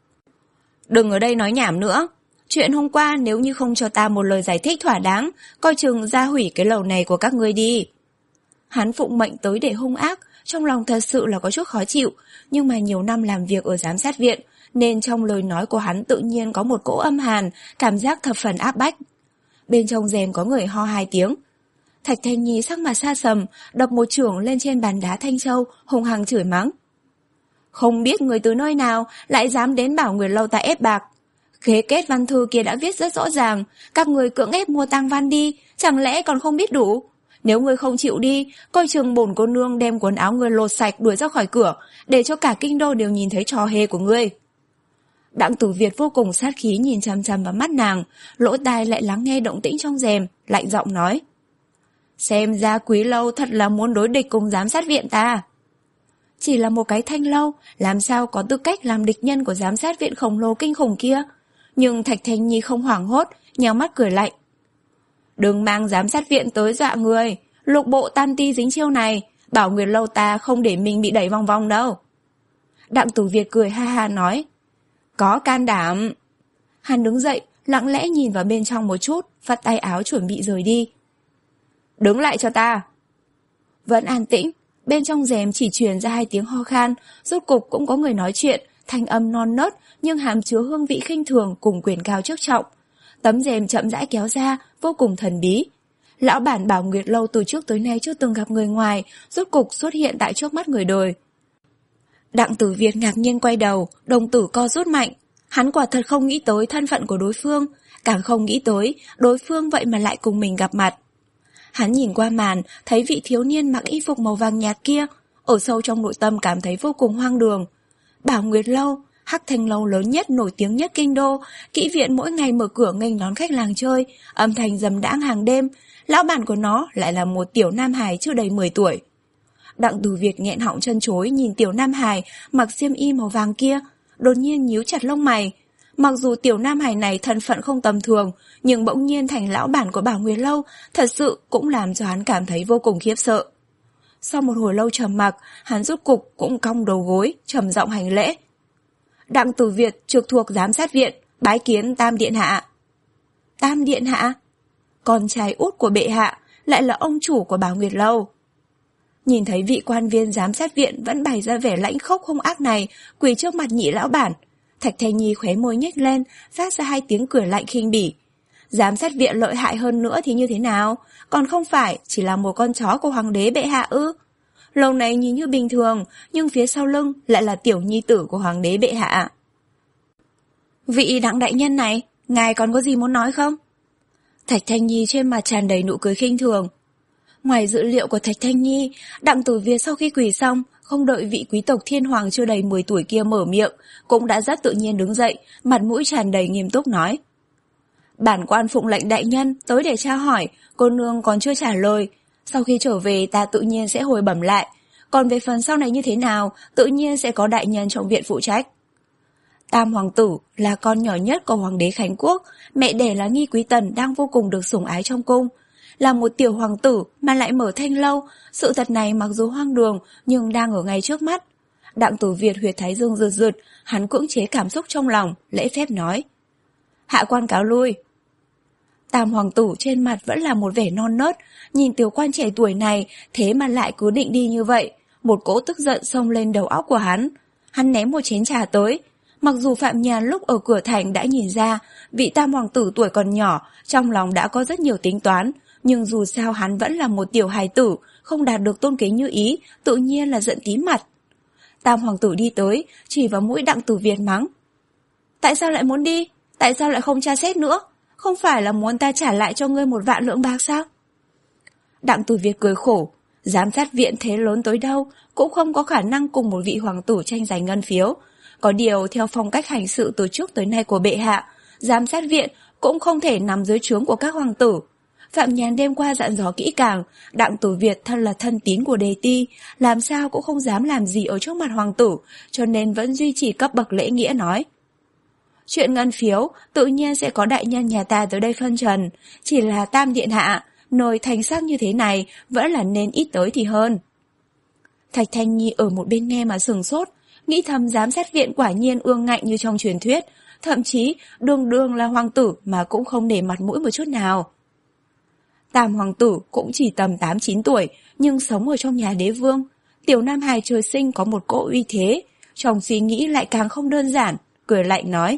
đừng ở đây nói nhảm nữa. Chuyện hôm qua nếu như không cho ta một lời giải thích thỏa đáng, coi chừng ra hủy cái lầu này của các ngươi đi. Hắn phụng mệnh tới để hung ác, trong lòng thật sự là có chút khó chịu, nhưng mà nhiều năm làm việc ở giám sát viện, nên trong lời nói của hắn tự nhiên có một cỗ âm hàn, cảm giác thập phần áp bách. Bên trong rèm có người ho hai tiếng. Thạch Thanh Nhi sắc mặt xa sầm, đập một chưởng lên trên bàn đá Thanh Châu, hung hăng chửi mắng: không biết người từ nơi nào lại dám đến Bảo Nguyệt Lâu ta ép bạc. Khế kết văn thư kia đã viết rất rõ ràng, các người cưỡng ép mua tang văn đi, chẳng lẽ còn không biết đủ? Nếu ngươi không chịu đi, coi chừng bổn cô nương đem quần áo ngươi lột sạch đuổi ra khỏi cửa, để cho cả kinh đô đều nhìn thấy trò hề của ngươi. Đặng Tử Việt vô cùng sát khí nhìn chằm chằm vào mắt nàng, lỗ tai lại lắng nghe động tĩnh trong rèm, lạnh giọng nói: xem ra Quý Lâu thật là muốn đối địch cùng giám sát viện ta. Chỉ là một cái Thanh Lâu, làm sao có tư cách làm địch nhân của giám sát viện khổng lồ kinh khủng kia? Nhưng Thạch Thanh Nhi không hoảng hốt, nheo mắt cười lạnh: đừng mang giám sát viện tới dọa người, lục bộ tam ti dính chiêu này, Bảo Nguyệt Lâu ta không để mình bị đẩy vòng vòng đâu. Đặng Tử Việt cười ha ha nói: có can đảm. Hắn đứng dậy, lặng lẽ nhìn vào bên trong một chút, vắt tay áo chuẩn bị rời đi. Đứng lại cho ta. Vẫn an tĩnh, bên trong rèm chỉ truyền ra hai tiếng ho khan, rốt cục cũng có người nói chuyện, thanh âm non nớt nhưng hàm chứa hương vị khinh thường cùng quyền cao chức trọng. Tấm rèm chậm rãi kéo ra, vô cùng thần bí. Lão bản Bảo Nguyệt Lâu từ trước tới nay chưa từng gặp người ngoài, rốt cục xuất hiện tại trước mắt người đời. Đặng Tử Việt ngạc nhiên quay đầu, đồng tử co rút mạnh. Hắn quả thật không nghĩ tới thân phận của đối phương, càng không nghĩ tới đối phương vậy mà lại cùng mình gặp mặt. Hắn nhìn qua màn, thấy vị thiếu niên mặc y phục màu vàng nhạt kia, ở sâu trong nội tâm cảm thấy vô cùng hoang đường. Bảo Nguyệt Lâu, Hắc Thanh Lâu lớn nhất nổi tiếng nhất kinh đô, kỹ viện mỗi ngày mở cửa nghênh đón khách làng chơi, âm thanh rầm đãng hàng đêm, lão bản của nó lại là một tiểu nam hài chưa đầy mười tuổi. Đặng Tử Việt nghẹn họng chân chối nhìn tiểu nam hài mặc xiêm y màu vàng kia, đột nhiên nhíu chặt lông mày. Mặc dù tiểu nam hài này thân phận không tầm thường, nhưng bỗng nhiên thành lão bản của Bảo Nguyệt Lâu, thật sự cũng làm cho hắn cảm thấy vô cùng khiếp sợ. Sau một hồi lâu trầm mặc, hắn rút cục cũng cong đầu gối, trầm giọng hành lễ. Đặng Tử Việt trực thuộc giám sát viện, bái kiến Tam Điện Hạ. Tam Điện Hạ? Con trai út của bệ hạ, lại là ông chủ của Bảo Nguyệt Lâu. Nhìn thấy vị quan viên giám sát viện vẫn bày ra vẻ lãnh khốc hung ác này, quỳ trước mặt nhị lão bản, Thạch Thanh Nhi khóe môi nhếch lên, phát ra hai tiếng cười lạnh khinh bỉ. Giám sát viện lợi hại hơn nữa thì như thế nào? Còn không phải chỉ là một con chó của hoàng đế bệ hạ ư? Lâu này nhìn như bình thường, nhưng phía sau lưng lại là tiểu nhi tử của hoàng đế bệ hạ. Vị Đặng đại nhân này, ngài còn có gì muốn nói không? Thạch Thanh Nhi trên mặt tràn đầy nụ cười khinh thường. Ngoài dự liệu của Thạch Thanh Nhi, Đặng Tử Việt sau khi quỳ xong, không đợi vị quý tộc thiên hoàng chưa đầy mười tuổi kia mở miệng, cũng đã rất tự nhiên đứng dậy, mặt mũi tràn đầy nghiêm túc nói. Bản quan phụng lệnh đại nhân tới để tra hỏi, cô nương còn chưa trả lời. Sau khi trở về ta tự nhiên sẽ hồi bẩm lại. Còn về phần sau này như thế nào, tự nhiên sẽ có đại nhân trong viện phụ trách. Tam hoàng tử là con nhỏ nhất của hoàng đế Khánh Quốc, mẹ đẻ là Nghi Quý Tần đang vô cùng được sủng ái trong cung. Là một tiểu hoàng tử mà lại mở Thanh Lâu, sự thật này mặc dù hoang đường nhưng đang ở ngay trước mắt. Đặng Tử Việt huyệt thái dương rượt rượt, hắn cưỡng chế cảm xúc trong lòng, lễ phép nói. Hạ quan cáo lui. Tam hoàng tử trên mặt vẫn là một vẻ non nớt, nhìn tiểu quan trẻ tuổi này thế mà lại cứ định đi như vậy, một cỗ tức giận xông lên đầu óc của hắn. Hắn ném một chén trà tới. Mặc dù Phạm Nhàn lúc ở cửa thành đã nhìn ra vị tam hoàng tử tuổi còn nhỏ, trong lòng đã có rất nhiều tính toán, Nhưng dù sao hắn vẫn là một tiểu hài tử, không đạt được tôn kính như ý, tự nhiên là giận tím mặt. Tam hoàng tử đi tới, chỉ vào mũi Đặng Tử Việt mắng. Tại sao lại muốn đi? Tại sao lại không tra xét nữa? Không phải là muốn ta trả lại cho ngươi một vạn lượng bạc sao? Đặng Tử Việt cười khổ. Giám sát viện thế lớn tới đâu cũng không có khả năng cùng một vị hoàng tử tranh giành ngân phiếu. Có điều theo phong cách hành sự từ trước tới nay của bệ hạ, giám sát viện cũng không thể nằm dưới trướng của các hoàng tử. Phạm Nhàn đêm qua dặn dò kỹ càng, Đặng Tử Việt thân là thân tín của Đề Ti, làm sao cũng không dám làm gì ở trước mặt hoàng tử, cho nên vẫn duy trì cấp bậc lễ nghĩa nói. Chuyện ngân phiếu tự nhiên sẽ có đại nhân nhà ta tới đây phân trần, chỉ là Tam điện hạ, nơi thành sắc như thế này vẫn là nên ít tới thì hơn. Thạch Thanh Nhi ở một bên nghe mà sừng sốt, nghĩ thầm giám sát viện quả nhiên ương ngạnh như trong truyền thuyết, thậm chí đường đường là hoàng tử mà cũng không để mặt mũi một chút nào. Tam hoàng tử cũng chỉ tầm tám chín tuổi, nhưng sống ở trong nhà đế vương. Tiểu nam hài trời sinh có một cỗ uy thế, trong suy nghĩ lại càng không đơn giản, cười lạnh nói.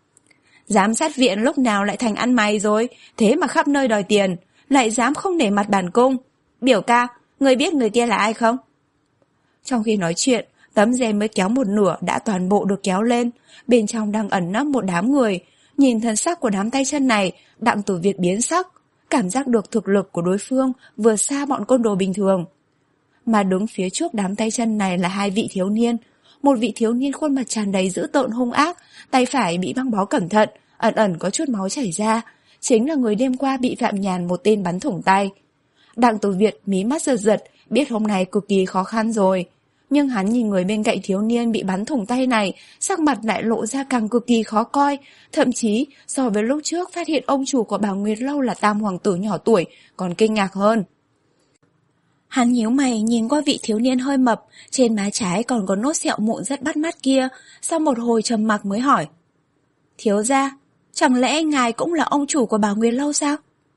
Giám sát viện lúc nào lại thành ăn mày rồi, thế mà khắp nơi đòi tiền, lại dám không nể mặt bản cung. Biểu ca, người biết người kia là ai không? Trong khi nói chuyện, tấm rèm mới kéo một nửa đã toàn bộ được kéo lên, bên trong đang ẩn nấp một đám người. Nhìn thân sắc của đám tay chân này, Đặng Tử Việt biến sắc, cảm giác được thực lực của đối phương vượt xa bọn côn đồ bình thường. Mà đứng phía trước đám tay chân này là hai vị thiếu niên. Một vị thiếu niên khuôn mặt tràn đầy dữ tợn hung ác, tay phải bị băng bó cẩn thận, ẩn ẩn có chút máu chảy ra, chính là người đêm qua bị Phạm Nhàn một tên bắn thủng tay. Đặng Tử Việt mí mắt giật giật, biết hôm nay cực kỳ khó khăn rồi. Nhưng hắn nhìn người bên cạnh thiếu niên bị bắn thủng tay này, sắc mặt lại lộ ra càng cực kỳ khó coi, thậm chí so với lúc trước phát hiện ông chủ của Bảo Nguyệt Lâu là Tam hoàng tử nhỏ tuổi, còn kinh ngạc hơn. Hắn nhíu mày nhìn qua vị thiếu niên hơi mập, trên má trái còn có nốt sẹo mụn rất bắt mắt kia, sau một hồi trầm mặc mới hỏi. Thiếu gia, chẳng lẽ ngài cũng là ông chủ của Bảo Nguyệt Lâu sao?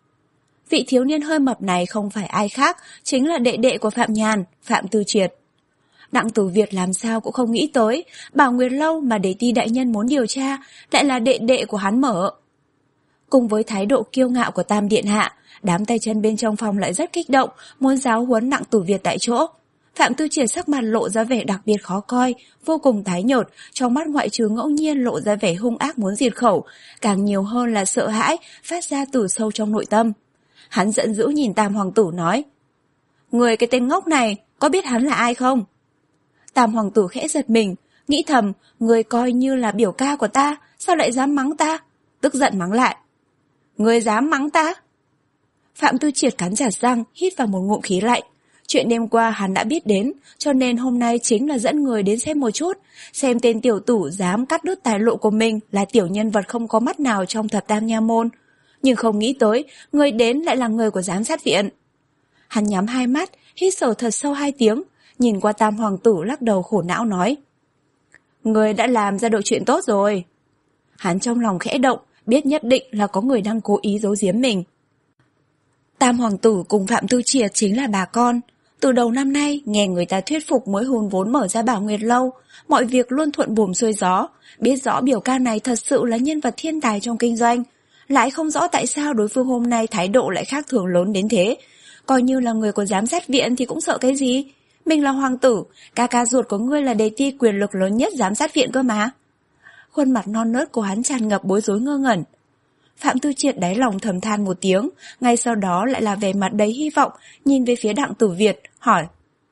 Vị thiếu niên hơi mập này không phải ai khác, chính là đệ đệ của Phạm Nhàn, Phạm Tư Triệt. Đặng Tử Việt làm sao cũng không nghĩ tới, Bảo Nguyệt Lâu mà Đề Ti đại nhân muốn điều tra, lại là đệ đệ của hắn mở. Cùng với thái độ kiêu ngạo của Tam điện hạ, đám tay chân bên trong phòng lại rất kích động, muốn giáo huấn Đặng Tử Việt tại chỗ. Phạm Tư Triệt sắc mặt lộ ra vẻ đặc biệt khó coi, vô cùng tái nhợt, trong mắt ngoại trừ ngẫu nhiên lộ ra vẻ hung ác muốn diệt khẩu, càng nhiều hơn là sợ hãi, phát ra từ sâu trong nội tâm. Hắn giận dữ nhìn Tam hoàng tử nói. Người cái tên ngốc này, có biết hắn là ai không? Tam hoàng tử khẽ giật mình, nghĩ thầm, người coi như là biểu ca của ta, sao lại dám mắng ta? Tức giận mắng lại. Người dám mắng ta? Phạm Tư Triệt cắn chặt răng, hít vào một ngụm khí lạnh. Chuyện đêm qua hắn đã biết đến, cho nên hôm nay chính là dẫn người đến xem một chút, xem tên tiểu tử dám cắt đứt tài lộ của mình là tiểu nhân vật không có mắt nào trong thập tam nha môn. Nhưng không nghĩ tới, người đến lại là người của giám sát viện. Hắn nhắm hai mắt, hít sâu thật sâu hai tiếng, nhìn qua Tam hoàng tử lắc đầu khổ não nói. Người đã làm ra đội chuyện tốt rồi. Hắn trong lòng khẽ động, biết nhất định là có người đang cố ý giấu giếm mình. Tam hoàng tử cùng Phạm Tư Triệt chính là bà con. Từ đầu năm nay, nghe người ta thuyết phục mới hùn vốn mở ra Bảo Nguyệt Lâu, mọi việc luôn thuận buồm xuôi gió, biết rõ biểu ca này thật sự là nhân vật thiên tài trong kinh doanh. Lại không rõ tại sao đối phương hôm nay thái độ lại khác thường lớn đến thế. Coi như là người của giám sát viện thì cũng sợ cái gì. Mình là hoàng tử, ca ca ruột của ngươi là Đề Ti quyền lực lớn nhất giám sát viện cơ mà. Khuôn mặt non nớt của hắn tràn ngập bối rối ngơ ngẩn. Phạm Tư Triệt đáy lòng thầm than một tiếng, ngay sau đó lại là vẻ mặt đầy hy vọng, nhìn về phía Đặng Tử Việt, hỏi.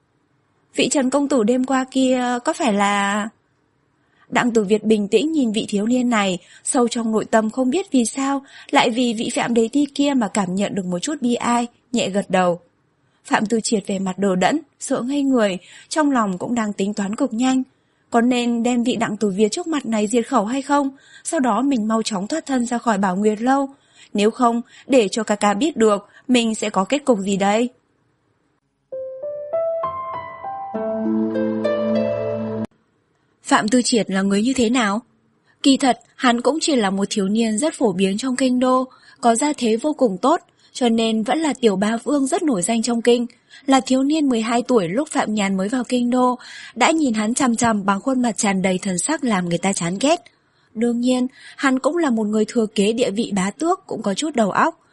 Vị Trần công tử đêm qua kia có phải là... Đặng Tử Việt bình tĩnh nhìn vị thiếu niên này, sâu trong nội tâm không biết vì sao, lại vì vị Phạm Đề Ti kia mà cảm nhận được một chút bi ai, nhẹ gật đầu. Phạm Tư Triệt về mặt đờ đẫn, sợ ngây người, trong lòng cũng đang tính toán cực nhanh. Có nên đem vị Đặng Tử Việt trước mặt này diệt khẩu hay không? Sau đó mình mau chóng thoát thân ra khỏi Bảo Nguyệt Lâu. Nếu không, để cho ca ca biết được, mình sẽ có kết cục gì đây? Phạm Tư Triệt là người như thế nào? Kỳ thật, hắn cũng chỉ là một thiếu niên rất phổ biến trong kinh đô, có gia thế vô cùng tốt, cho nên vẫn là tiểu bá vương rất nổi danh trong kinh. Là thiếu niên mười hai tuổi lúc Phạm Nhàn mới vào kinh đô, đã nhìn hắn chằm chằm bằng khuôn mặt tràn đầy thần sắc làm người ta chán ghét. Đương nhiên, hắn cũng là một người thừa kế địa vị bá tước, cũng có chút đầu óc.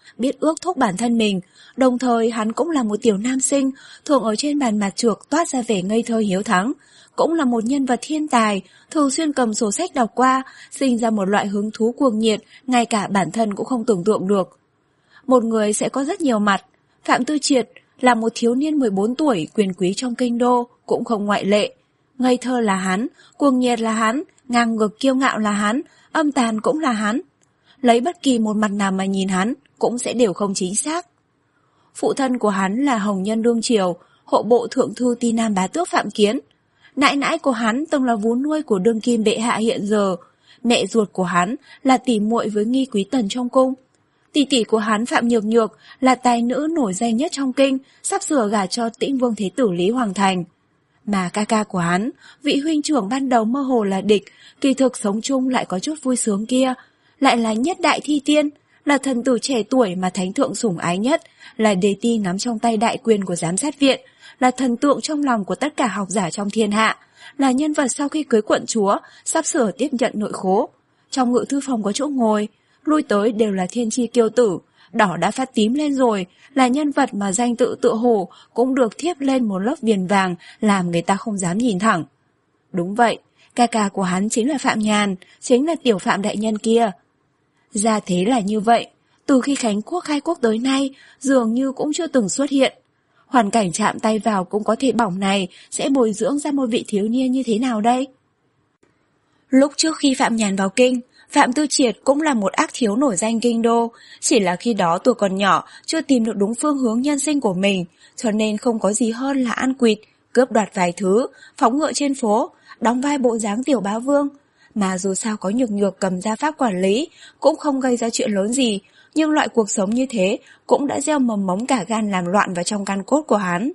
biết ước thúc bản thân mình, đồng thời hắn cũng là một tiểu nam sinh, thường ở trên bàn mặt trược toát ra vẻ ngây thơ hiếu thắng, cũng là một nhân vật thiên tài, thường xuyên cầm sổ sách đọc qua, sinh ra một loại hứng thú cuồng nhiệt, ngay cả bản thân cũng không tưởng tượng được. Một người sẽ có rất nhiều mặt, Phạm Tư Triệt là một thiếu niên mười bốn tuổi quyền quý trong kinh đô, cũng không ngoại lệ. Ngây thơ là hắn, cuồng nhiệt là hắn, ngang ngược kiêu ngạo là hắn, âm tàn cũng là hắn. Lấy bất kỳ một mặt nào mà nhìn hắn, cũng sẽ đều không chính xác. Phụ thân của hắn là hồng nhân đương triều, hộ bộ thượng thư Ti Nam bá tước Phạm Kiến. Nãi nãi của hắn từng là vú nuôi của đương kim bệ hạ hiện giờ. Mẹ ruột của hắn là tỷ muội với nghi quý tần trong cung. Tỷ tỷ của hắn Phạm Nhược Nhược là tài nữ nổi danh nhất trong kinh, sắp sửa gả cho Tĩnh Vương Thế Tử Lý Hoàng Thành. Mà ca ca của hắn, vị huynh trưởng ban đầu mơ hồ là địch, kỳ thực sống chung lại có chút vui sướng kia, lại là nhất đại thi tiên, là thần tử trẻ tuổi mà thánh thượng sủng ái nhất, là đề ti nắm trong tay đại quyền của giám sát viện, là thần tượng trong lòng của tất cả học giả trong thiên hạ, là nhân vật sau khi cưới quận chúa, sắp sửa tiếp nhận nội khố. Trong ngự thư phòng có chỗ ngồi, lui tới đều là thiên chi kiêu tử, đỏ đã phát tím lên rồi, là nhân vật mà danh tự tựa hồ cũng được thiếp lên một lớp viền vàng làm người ta không dám nhìn thẳng. Đúng vậy, ca ca của hắn chính là Phạm Nhàn, chính là tiểu Phạm đại nhân kia. Ra thế là như vậy, từ khi Khánh Quốc khai quốc tới nay, dường như cũng chưa từng xuất hiện. Hoàn cảnh chạm tay vào cũng có thể bỏng này sẽ bồi dưỡng ra một vị thiếu niên như thế nào đây? Lúc trước khi Phạm Nhàn vào kinh, Phạm Tư Triệt cũng là một ác thiếu nổi danh kinh đô, chỉ là khi đó tuổi còn nhỏ, chưa tìm được đúng phương hướng nhân sinh của mình, cho nên không có gì hơn là ăn quỵt, cướp đoạt vài thứ, phóng ngựa trên phố, đóng vai bộ dáng tiểu bá vương. Mà dù sao có Nhược Nhược cầm gia pháp quản lý, cũng không gây ra chuyện lớn gì, nhưng loại cuộc sống như thế cũng đã gieo mầm mống cả gan làm loạn vào trong căn cốt của hắn.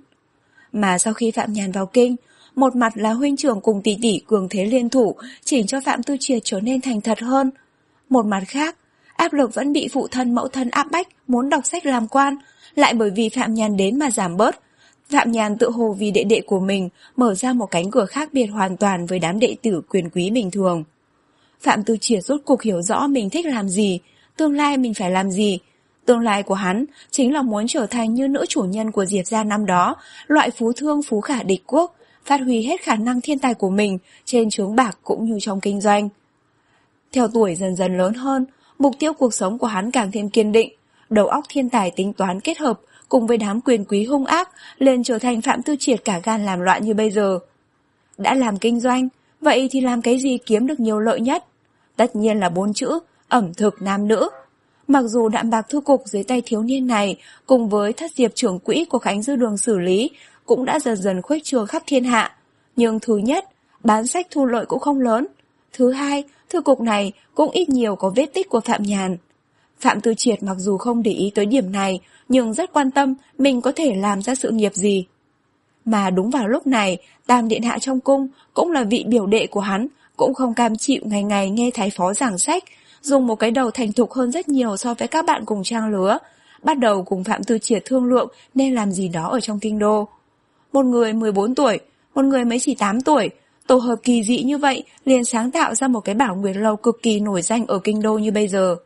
Mà sau khi Phạm Nhàn vào kinh, một mặt là huynh trưởng cùng tỷ tỷ cường thế liên thủ, chỉnh cho Phạm Tư Triệt trở nên thành thật hơn. Một mặt khác, áp lực vẫn bị phụ thân mẫu thân áp bách, muốn đọc sách làm quan, lại bởi vì Phạm Nhàn đến mà giảm bớt. Phạm Nhàn tự hồ vì đệ đệ của mình mở ra một cánh cửa khác biệt hoàn toàn với đám đệ tử quyền quý bình thường. Phạm Tư Triệt rốt cuộc hiểu rõ mình thích làm gì, tương lai mình phải làm gì. Tương lai của hắn chính là muốn trở thành như nữ chủ nhân của Diệp gia năm đó, loại phú thương phú khả địch quốc, phát huy hết khả năng thiên tài của mình trên chướng bạc cũng như trong kinh doanh. Theo tuổi dần dần lớn hơn, mục tiêu cuộc sống của hắn càng thêm kiên định, đầu óc thiên tài tính toán kết hợp cùng với đám quyền quý hung ác lên trở thành Phạm Tư Triệt cả gan làm loạn như bây giờ. Đã làm kinh doanh, vậy thì làm cái gì kiếm được nhiều lợi nhất? Tất nhiên là bốn chữ, ẩm thực nam nữ. Mặc dù đạm bạc thư cục dưới tay thiếu niên này cùng với thất diệp trưởng quỹ của Khánh Dư Đường xử lý cũng đã dần dần khuếch trương khắp thiên hạ. Nhưng thứ nhất, bán sách thu lợi cũng không lớn. Thứ hai, thư cục này cũng ít nhiều có vết tích của Phạm Nhàn. Phạm Tư Triệt mặc dù không để ý tới điểm này, nhưng rất quan tâm mình có thể làm ra sự nghiệp gì. Mà đúng vào lúc này, Tam Điện Hạ trong cung cũng là vị biểu đệ của hắn, cũng không cam chịu ngày ngày nghe thái phó giảng sách, dùng một cái đầu thành thục hơn rất nhiều so với các bạn cùng trang lứa, bắt đầu cùng Phạm Tư Triệt thương lượng nên làm gì đó ở trong kinh đô. Một người mười bốn tuổi, một người mới chỉ tám tuổi, tổ hợp kỳ dị như vậy liền sáng tạo ra một cái Bảo Nguyệt Lâu cực kỳ nổi danh ở kinh đô như bây giờ.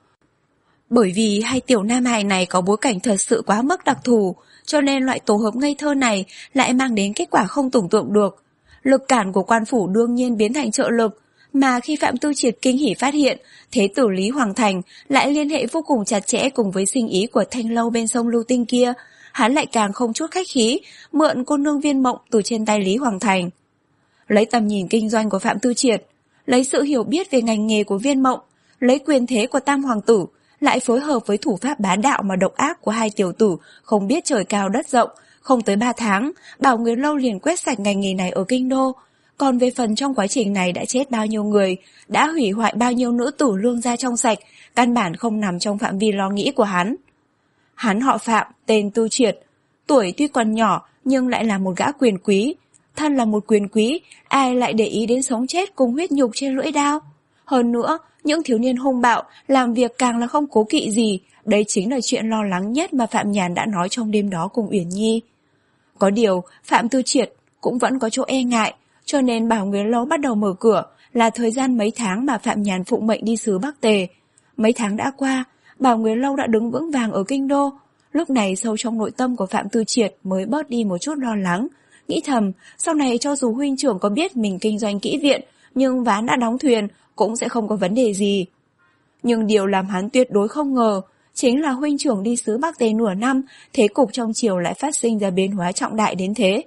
Bởi vì hai tiểu nam hài này có bối cảnh thật sự quá mức đặc thù, cho nên loại tổ hợp ngây thơ này lại mang đến kết quả không tưởng tượng được. Lực cản của quan phủ đương nhiên biến thành trợ lực, mà khi Phạm Tư Triệt kinh hỉ phát hiện, Thế tử Lý Hoàng Thành lại liên hệ vô cùng chặt chẽ cùng với sinh ý của thanh lâu bên sông Lưu Tinh kia, hắn lại càng không chút khách khí, mượn cô nương Viên Mộng từ trên tay Lý Hoàng Thành. Lấy tầm nhìn kinh doanh của Phạm Tư Triệt, lấy sự hiểu biết về ngành nghề của Viên Mộng, lấy quyền thế của Tam Hoàng tử, lại phối hợp với thủ pháp bá đạo mà độc ác của hai tiểu tử không biết trời cao đất rộng, không tới ba tháng, Bảo Nguyệt Lâu liền quét sạch ngành nghề này ở kinh đô. Còn về phần trong quá trình này đã chết bao nhiêu người, đã hủy hoại bao nhiêu nữ tử lương gia trong sạch, căn bản không nằm trong phạm vi lo nghĩ của hắn. Hắn họ Phạm, tên Tư Triệt, tuổi tuy còn nhỏ nhưng lại là một gã quyền quý. Thân là một quyền quý, ai lại để ý đến sống chết cùng huyết nhục trên lưỡi đao? Hơn nữa, những thiếu niên hung bạo, làm việc càng là không cố kỵ gì, đấy chính là chuyện lo lắng nhất mà Phạm Nhàn đã nói trong đêm đó cùng Uyển Nhi. Có điều, Phạm Tư Triệt cũng vẫn có chỗ e ngại, cho nên Bảo Nguyệt Lâu bắt đầu mở cửa là thời gian mấy tháng mà Phạm Nhàn phụng mệnh đi xứ Bắc Tề. Mấy tháng đã qua, Bảo Nguyệt Lâu đã đứng vững vàng ở kinh đô. Lúc này sâu trong nội tâm của Phạm Tư Triệt mới bớt đi một chút lo lắng, nghĩ thầm sau này cho dù huynh trưởng có biết mình kinh doanh kỹ viện, nhưng ván đã đóng thuyền cũng sẽ không có vấn đề gì. Nhưng điều làm hắn tuyệt đối không ngờ chính là huynh trưởng đi xứ Bắc Tề nửa năm, thế cục trong triều lại phát sinh ra biến hóa trọng đại đến thế.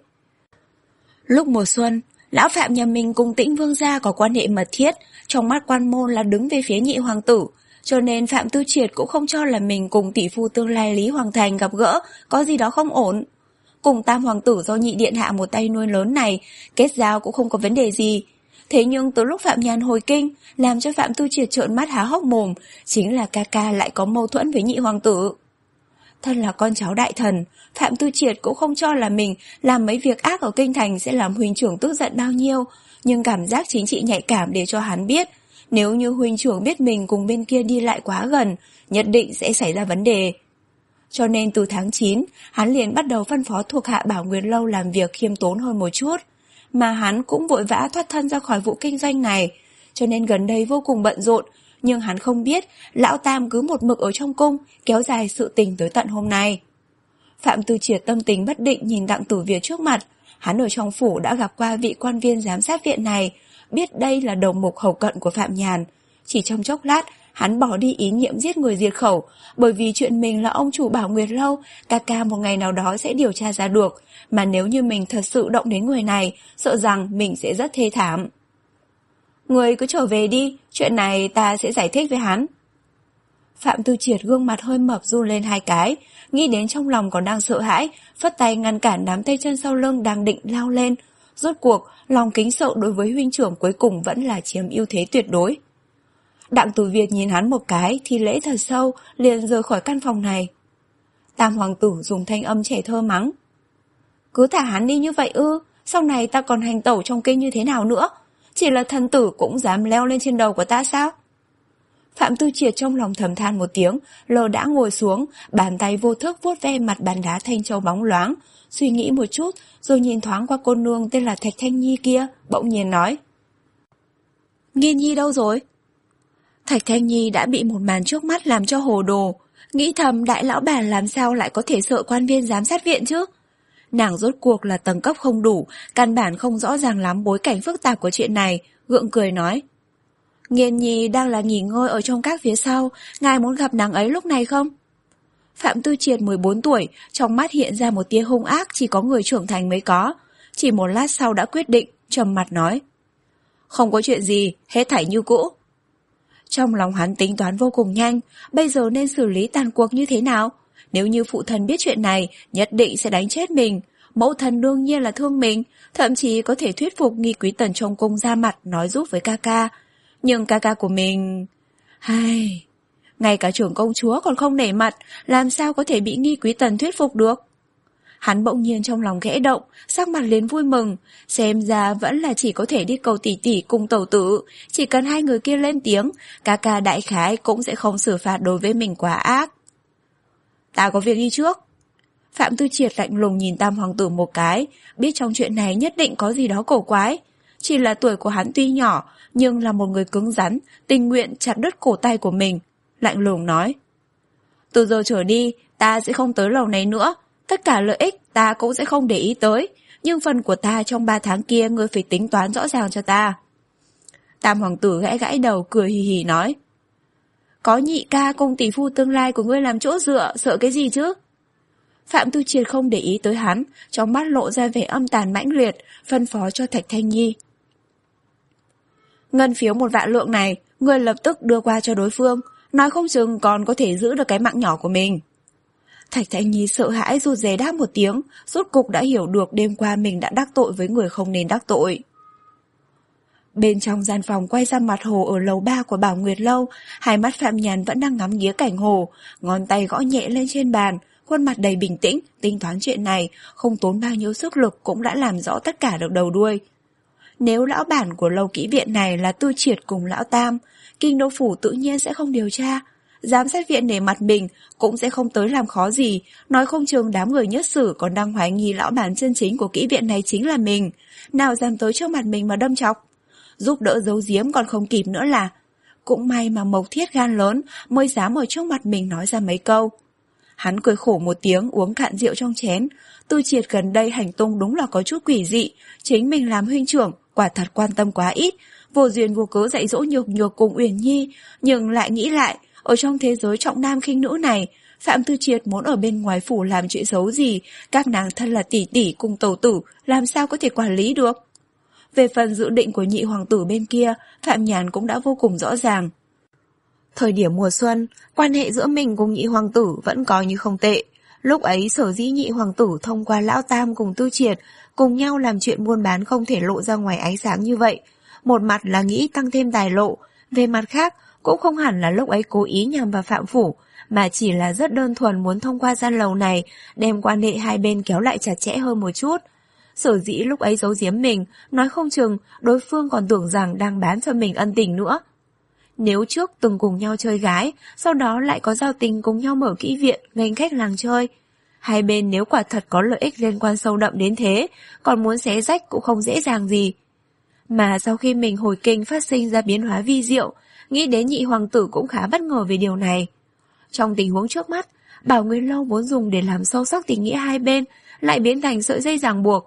Lúc mùa xuân, lão Phạm nhà mình cùng Tĩnh Vương gia có quan hệ mật thiết, trong mắt quan môn là đứng về phía nhị hoàng tử, cho nên Phạm Tư Triệt cũng không cho là mình cùng tỷ phu tương lai Lý Hoàng Thành gặp gỡ có gì đó không ổn. Cùng tam hoàng tử do nhị điện hạ một tay nuôi lớn này, kết giao cũng không có vấn đề gì. Thế nhưng từ lúc Phạm Nhàn hồi kinh, làm cho Phạm Tư Triệt trợn mắt há hốc mồm, chính là ca ca lại có mâu thuẫn với nhị hoàng tử. Thân là con cháu đại thần, Phạm Tư Triệt cũng không cho là mình làm mấy việc ác ở kinh thành sẽ làm huynh trưởng tức giận bao nhiêu, nhưng cảm giác chính trị nhạy cảm để cho hắn biết, nếu như huynh trưởng biết mình cùng bên kia đi lại quá gần, nhất định sẽ xảy ra vấn đề. Cho nên từ tháng chín, hắn liền bắt đầu phân phó thuộc hạ Bảo Nguyệt Lâu làm việc khiêm tốn hơn một chút, mà hắn cũng vội vã thoát thân ra khỏi vụ kinh doanh này, cho nên gần đây vô cùng bận rộn, nhưng hắn không biết lão Tam cứ một mực ở trong cung, kéo dài sự tình tới tận hôm nay. Phạm Tư Triệt tâm tình bất định nhìn Đặng Tử Việt trước mặt, hắn ở trong phủ đã gặp qua vị quan viên giám sát viện này, biết đây là đầu mục hầu cận của Phạm Nhàn. Chỉ trong chốc lát, hắn bỏ đi ý niệm giết người diệt khẩu, bởi vì chuyện mình là ông chủ Bảo Nguyệt Lâu, ca ca một ngày nào đó sẽ điều tra ra được, mà nếu như mình thật sự động đến người này, sợ rằng mình sẽ rất thê thảm. Người cứ trở về đi, chuyện này ta sẽ giải thích với hắn. Phạm Tư Triệt gương mặt hơi mập run lên hai cái, nghĩ đến trong lòng còn đang sợ hãi, phất tay ngăn cản đám tay chân sau lưng đang định lao lên. Rốt cuộc, lòng kính sợ đối với huynh trưởng cuối cùng vẫn là chiếm ưu thế tuyệt đối. Đặng Tử Việt nhìn hắn một cái, thi lễ thật sâu, liền rời khỏi căn phòng này. Tam hoàng tử dùng thanh âm trẻ thơ mắng. Cứ thả hắn đi như vậy ư, sau này ta còn hành tẩu trong kinh như thế nào nữa? Chỉ là thần tử cũng dám leo lên trên đầu của ta sao? Phạm Tư Triệt trong lòng thầm than một tiếng, lờ đã ngồi xuống, bàn tay vô thức vuốt ve mặt bàn đá thanh châu bóng loáng, suy nghĩ một chút, rồi nhìn thoáng qua cô nương tên là Thạch Thanh Nhi kia, bỗng nhiên nói. Nghiên Nhi đâu rồi? Thạch Thanh Nhi đã bị một màn trước mắt làm cho hồ đồ, nghĩ thầm đại lão bản làm sao lại có thể sợ quan viên giám sát viện chứ? Nàng rốt cuộc là tầng cấp không đủ, căn bản không rõ ràng lắm bối cảnh phức tạp của chuyện này, gượng cười nói. Nghiên Nhi đang là nghỉ ngơi ở trong các phía sau, ngài muốn gặp nàng ấy lúc này không? Phạm Tư Triệt mười bốn tuổi, trong mắt hiện ra một tia hung ác chỉ có người trưởng thành mới có. Chỉ một lát sau đã quyết định, trầm mặt nói. Không có chuyện gì, hết thảy như cũ. Trong lòng hắn tính toán vô cùng nhanh, bây giờ nên xử lý tàn cuộc như thế nào? Nếu như phụ thân biết chuyện này, nhất định sẽ đánh chết mình. Mẫu thân đương nhiên là thương mình, thậm chí có thể thuyết phục Nghi Quý Tần trong cung ra mặt nói giúp với ca ca. Nhưng ca ca của mình... Hai... Ngay cả trưởng công chúa còn không nể mặt, làm sao có thể bị Nghi Quý Tần thuyết phục được? Hắn bỗng nhiên trong lòng khẽ động, sắc mặt liền vui mừng, xem ra vẫn là chỉ có thể đi cầu tỷ tỷ cùng tẩu tử, chỉ cần hai người kia lên tiếng, ca ca đại khái cũng sẽ không xử phạt đối với mình quá ác. Ta có việc đi trước. Phạm Tư Triệt lạnh lùng nhìn Tam hoàng tử một cái, biết trong chuyện này nhất định có gì đó cổ quái. Chỉ là tuổi của hắn tuy nhỏ, nhưng là một người cứng rắn, tình nguyện chặt đứt cổ tay của mình. Lạnh lùng nói. Từ giờ trở đi, ta sẽ không tới lầu này nữa. Tất cả lợi ích ta cũng sẽ không để ý tới, nhưng phần của ta trong ba tháng kia ngươi phải tính toán rõ ràng cho ta. Tam hoàng tử gãi gãi đầu cười hì hì nói. Có nhị ca cùng tỷ phu tương lai của ngươi làm chỗ dựa, sợ cái gì chứ? Phạm Tư Triệt không để ý tới hắn, trong mắt lộ ra vẻ âm tàn mãnh liệt, phân phó cho Thạch Thanh Nhi. Ngân phiếu một vạn lượng này, ngươi lập tức đưa qua cho đối phương, nói không chừng còn có thể giữ được cái mạng nhỏ của mình. Thạch Thanh Nhi sợ hãi rụt rè đáp một tiếng, rốt cục đã hiểu được đêm qua mình đã đắc tội với người không nên đắc tội. Bên trong gian phòng quay ra mặt hồ ở lầu ba của Bảo Nguyệt Lâu, hai mắt Phạm Nhàn vẫn đang ngắm nghía cảnh hồ, ngón tay gõ nhẹ lên trên bàn, khuôn mặt đầy bình tĩnh, tính toán chuyện này, không tốn bao nhiêu sức lực cũng đã làm rõ tất cả được đầu đuôi. Nếu lão bản của lâu kỹ viện này là Tư Triệt cùng lão Tam, kinh đô phủ tự nhiên sẽ không điều tra. Giám sát viện nể mặt mình cũng sẽ không tới làm khó gì, nói không chừng đám người nhất sử còn đang hoài nghi lão bản chân chính của kỹ viện này chính là mình, nào dám tới trước mặt mình mà đâm chọc. Giúp đỡ giấu giếm còn không kịp nữa là, Cũng may mà Mộc Thiết gan lớn mới dám ở trước mặt mình nói ra mấy câu. Hắn cười khổ một tiếng uống cạn rượu trong chén. Tư Triệt gần đây hành tung đúng là có chút quỷ dị. Chính mình làm huynh trưởng, quả thật quan tâm quá ít. Vô duyên vô cớ dạy dỗ Nhược Nhược cùng Uyển Nhi. Nhưng lại nghĩ lại, ở trong thế giới trọng nam khinh nữ này, Phạm Tư Triệt muốn ở bên ngoài phủ làm chuyện xấu gì, các nàng thân là tỷ tỷ cùng tẩu tử, làm sao có thể quản lý được. Về phần dự định của nhị hoàng tử bên kia, Phạm Nhàn cũng đã vô cùng rõ ràng. Thời điểm mùa xuân, quan hệ giữa mình cùng nhị hoàng tử vẫn coi như không tệ. Lúc ấy sở dĩ nhị hoàng tử thông qua Lão Tam cùng Tư Triệt cùng nhau làm chuyện buôn bán không thể lộ ra ngoài ánh sáng như vậy. Một mặt là nghĩ tăng thêm tài lộ, về mặt khác cũng không hẳn là lúc ấy cố ý nhằm vào Phạm Phủ, mà chỉ là rất đơn thuần muốn thông qua gian lầu này đem quan hệ hai bên kéo lại chặt chẽ hơn một chút. Sở dĩ lúc ấy giấu giếm mình, nói không chừng đối phương còn tưởng rằng đang bán cho mình ân tình nữa. Nếu trước từng cùng nhau chơi gái, sau đó lại có giao tình cùng nhau mở kỹ viện, nghênh khách làng chơi. Hai bên nếu quả thật có lợi ích liên quan sâu đậm đến thế, còn muốn xé rách cũng không dễ dàng gì. Mà sau khi mình hồi kinh phát sinh ra biến hóa vi diệu, nghĩ đến nhị hoàng tử cũng khá bất ngờ về điều này. Trong tình huống trước mắt, Bảo Nguyên Lâu vốn dùng để làm sâu sắc tình nghĩa hai bên, lại biến thành sợi dây ràng buộc.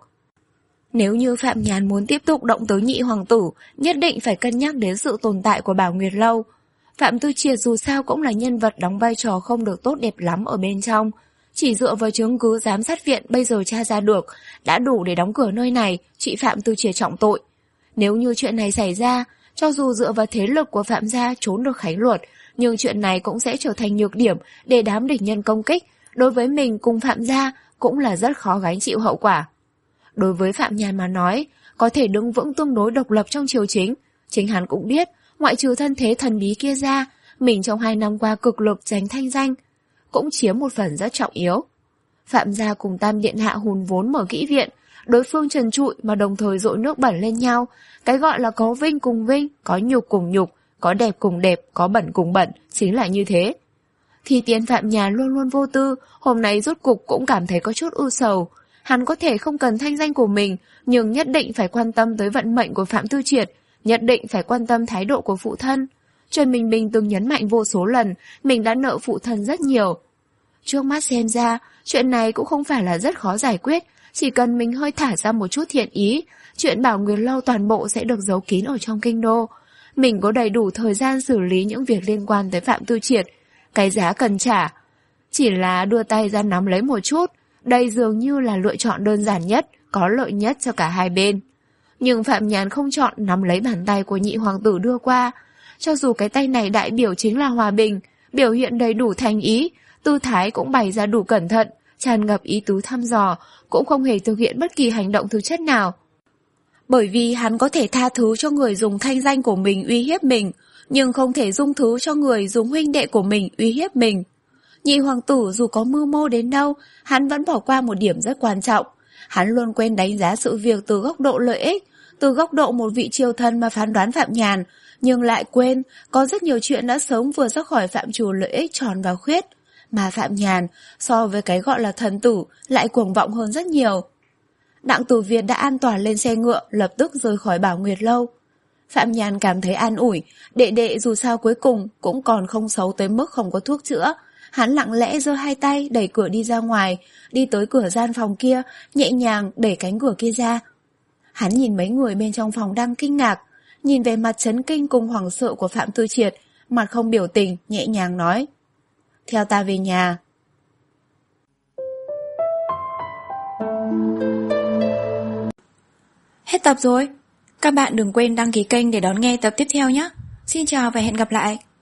Nếu như Phạm Nhàn muốn tiếp tục động tới nhị hoàng tử, nhất định phải cân nhắc đến sự tồn tại của Bảo Nguyệt Lâu. Phạm Tư Triệt dù sao cũng là nhân vật đóng vai trò không được tốt đẹp lắm ở bên trong. Chỉ dựa vào chứng cứ giám sát viện bây giờ tra ra được, đã đủ để đóng cửa nơi này, trị Phạm Tư Triệt trọng tội. Nếu như chuyện này xảy ra, cho dù dựa vào thế lực của Phạm gia trốn được Khánh Luật, nhưng chuyện này cũng sẽ trở thành nhược điểm để đám địch nhân công kích. Đối với mình cùng Phạm gia cũng là rất khó gánh chịu hậu quả. Đối với Phạm Nhàn mà nói, có thể đứng vững tương đối độc lập trong triều chính. Chính hắn cũng biết, ngoại trừ thân thế thần bí kia ra, mình trong hai năm qua cực lực giành thanh danh, cũng chiếm một phần rất trọng yếu. Phạm gia cùng Tam Điện Hạ hùn vốn mở kỹ viện, đối phương trần trụi mà đồng thời dội nước bẩn lên nhau. Cái gọi là có vinh cùng vinh, có nhục cùng nhục, có đẹp cùng đẹp, có bẩn cùng bẩn, chính là như thế. Thì Tiến Phạm Nhàn luôn luôn vô tư, hôm nay rốt cục cũng cảm thấy có chút ưu sầu. Hắn có thể không cần thanh danh của mình, nhưng nhất định phải quan tâm tới vận mệnh của Phạm Tư Triệt, nhất định phải quan tâm thái độ của phụ thân. Trần Minh Bình từng nhấn mạnh vô số lần, mình đã nợ phụ thân rất nhiều. Trước mắt xem ra, chuyện này cũng không phải là rất khó giải quyết, chỉ cần mình hơi thả ra một chút thiện ý, chuyện Bảo Nguyệt Lâu toàn bộ sẽ được giấu kín ở trong kinh đô. Mình có đầy đủ thời gian xử lý những việc liên quan tới Phạm Tư Triệt, cái giá cần trả. Chỉ là đưa tay ra nắm lấy một chút, đây dường như là lựa chọn đơn giản nhất, có lợi nhất cho cả hai bên. Nhưng Phạm Nhàn không chọn nắm lấy bàn tay của nhị hoàng tử đưa qua. Cho dù cái tay này đại biểu chính là hòa bình, biểu hiện đầy đủ thành ý, tư thái cũng bày ra đủ cẩn thận, tràn ngập ý tứ thăm dò, cũng không hề thực hiện bất kỳ hành động thực chất nào. Bởi vì hắn có thể tha thứ cho người dùng thanh danh của mình uy hiếp mình, nhưng không thể dung thứ cho người dùng huynh đệ của mình uy hiếp mình. Nhị hoàng tử dù có mưu mô đến đâu, hắn vẫn bỏ qua một điểm rất quan trọng. Hắn luôn quên đánh giá sự việc từ góc độ lợi ích, từ góc độ một vị triều thần mà phán đoán Phạm Nhàn, nhưng lại quên có rất nhiều chuyện đã sớm vừa ra khỏi phạm trù lợi ích tròn và khuyết. Mà Phạm Nhàn, so với cái gọi là thần tử, lại cuồng vọng hơn rất nhiều. Đặng Tử Việt đã an toàn lên xe ngựa, lập tức rời khỏi Bảo Nguyệt Lâu. Phạm Nhàn cảm thấy an ủi, đệ đệ dù sao cuối cùng cũng còn không xấu tới mức không có thuốc chữa. Hắn lặng lẽ giơ hai tay đẩy cửa đi ra ngoài, đi tới cửa gian phòng kia, nhẹ nhàng đẩy cánh cửa kia ra. Hắn nhìn mấy người bên trong phòng đang kinh ngạc, nhìn về mặt chấn kinh cùng hoảng sợ của Phạm Tư Triệt, mặt không biểu tình, nhẹ nhàng nói: "Theo ta về nhà." Hết tập rồi. Các bạn đừng quên đăng ký kênh để đón nghe tập tiếp theo nhé. Xin chào và hẹn gặp lại.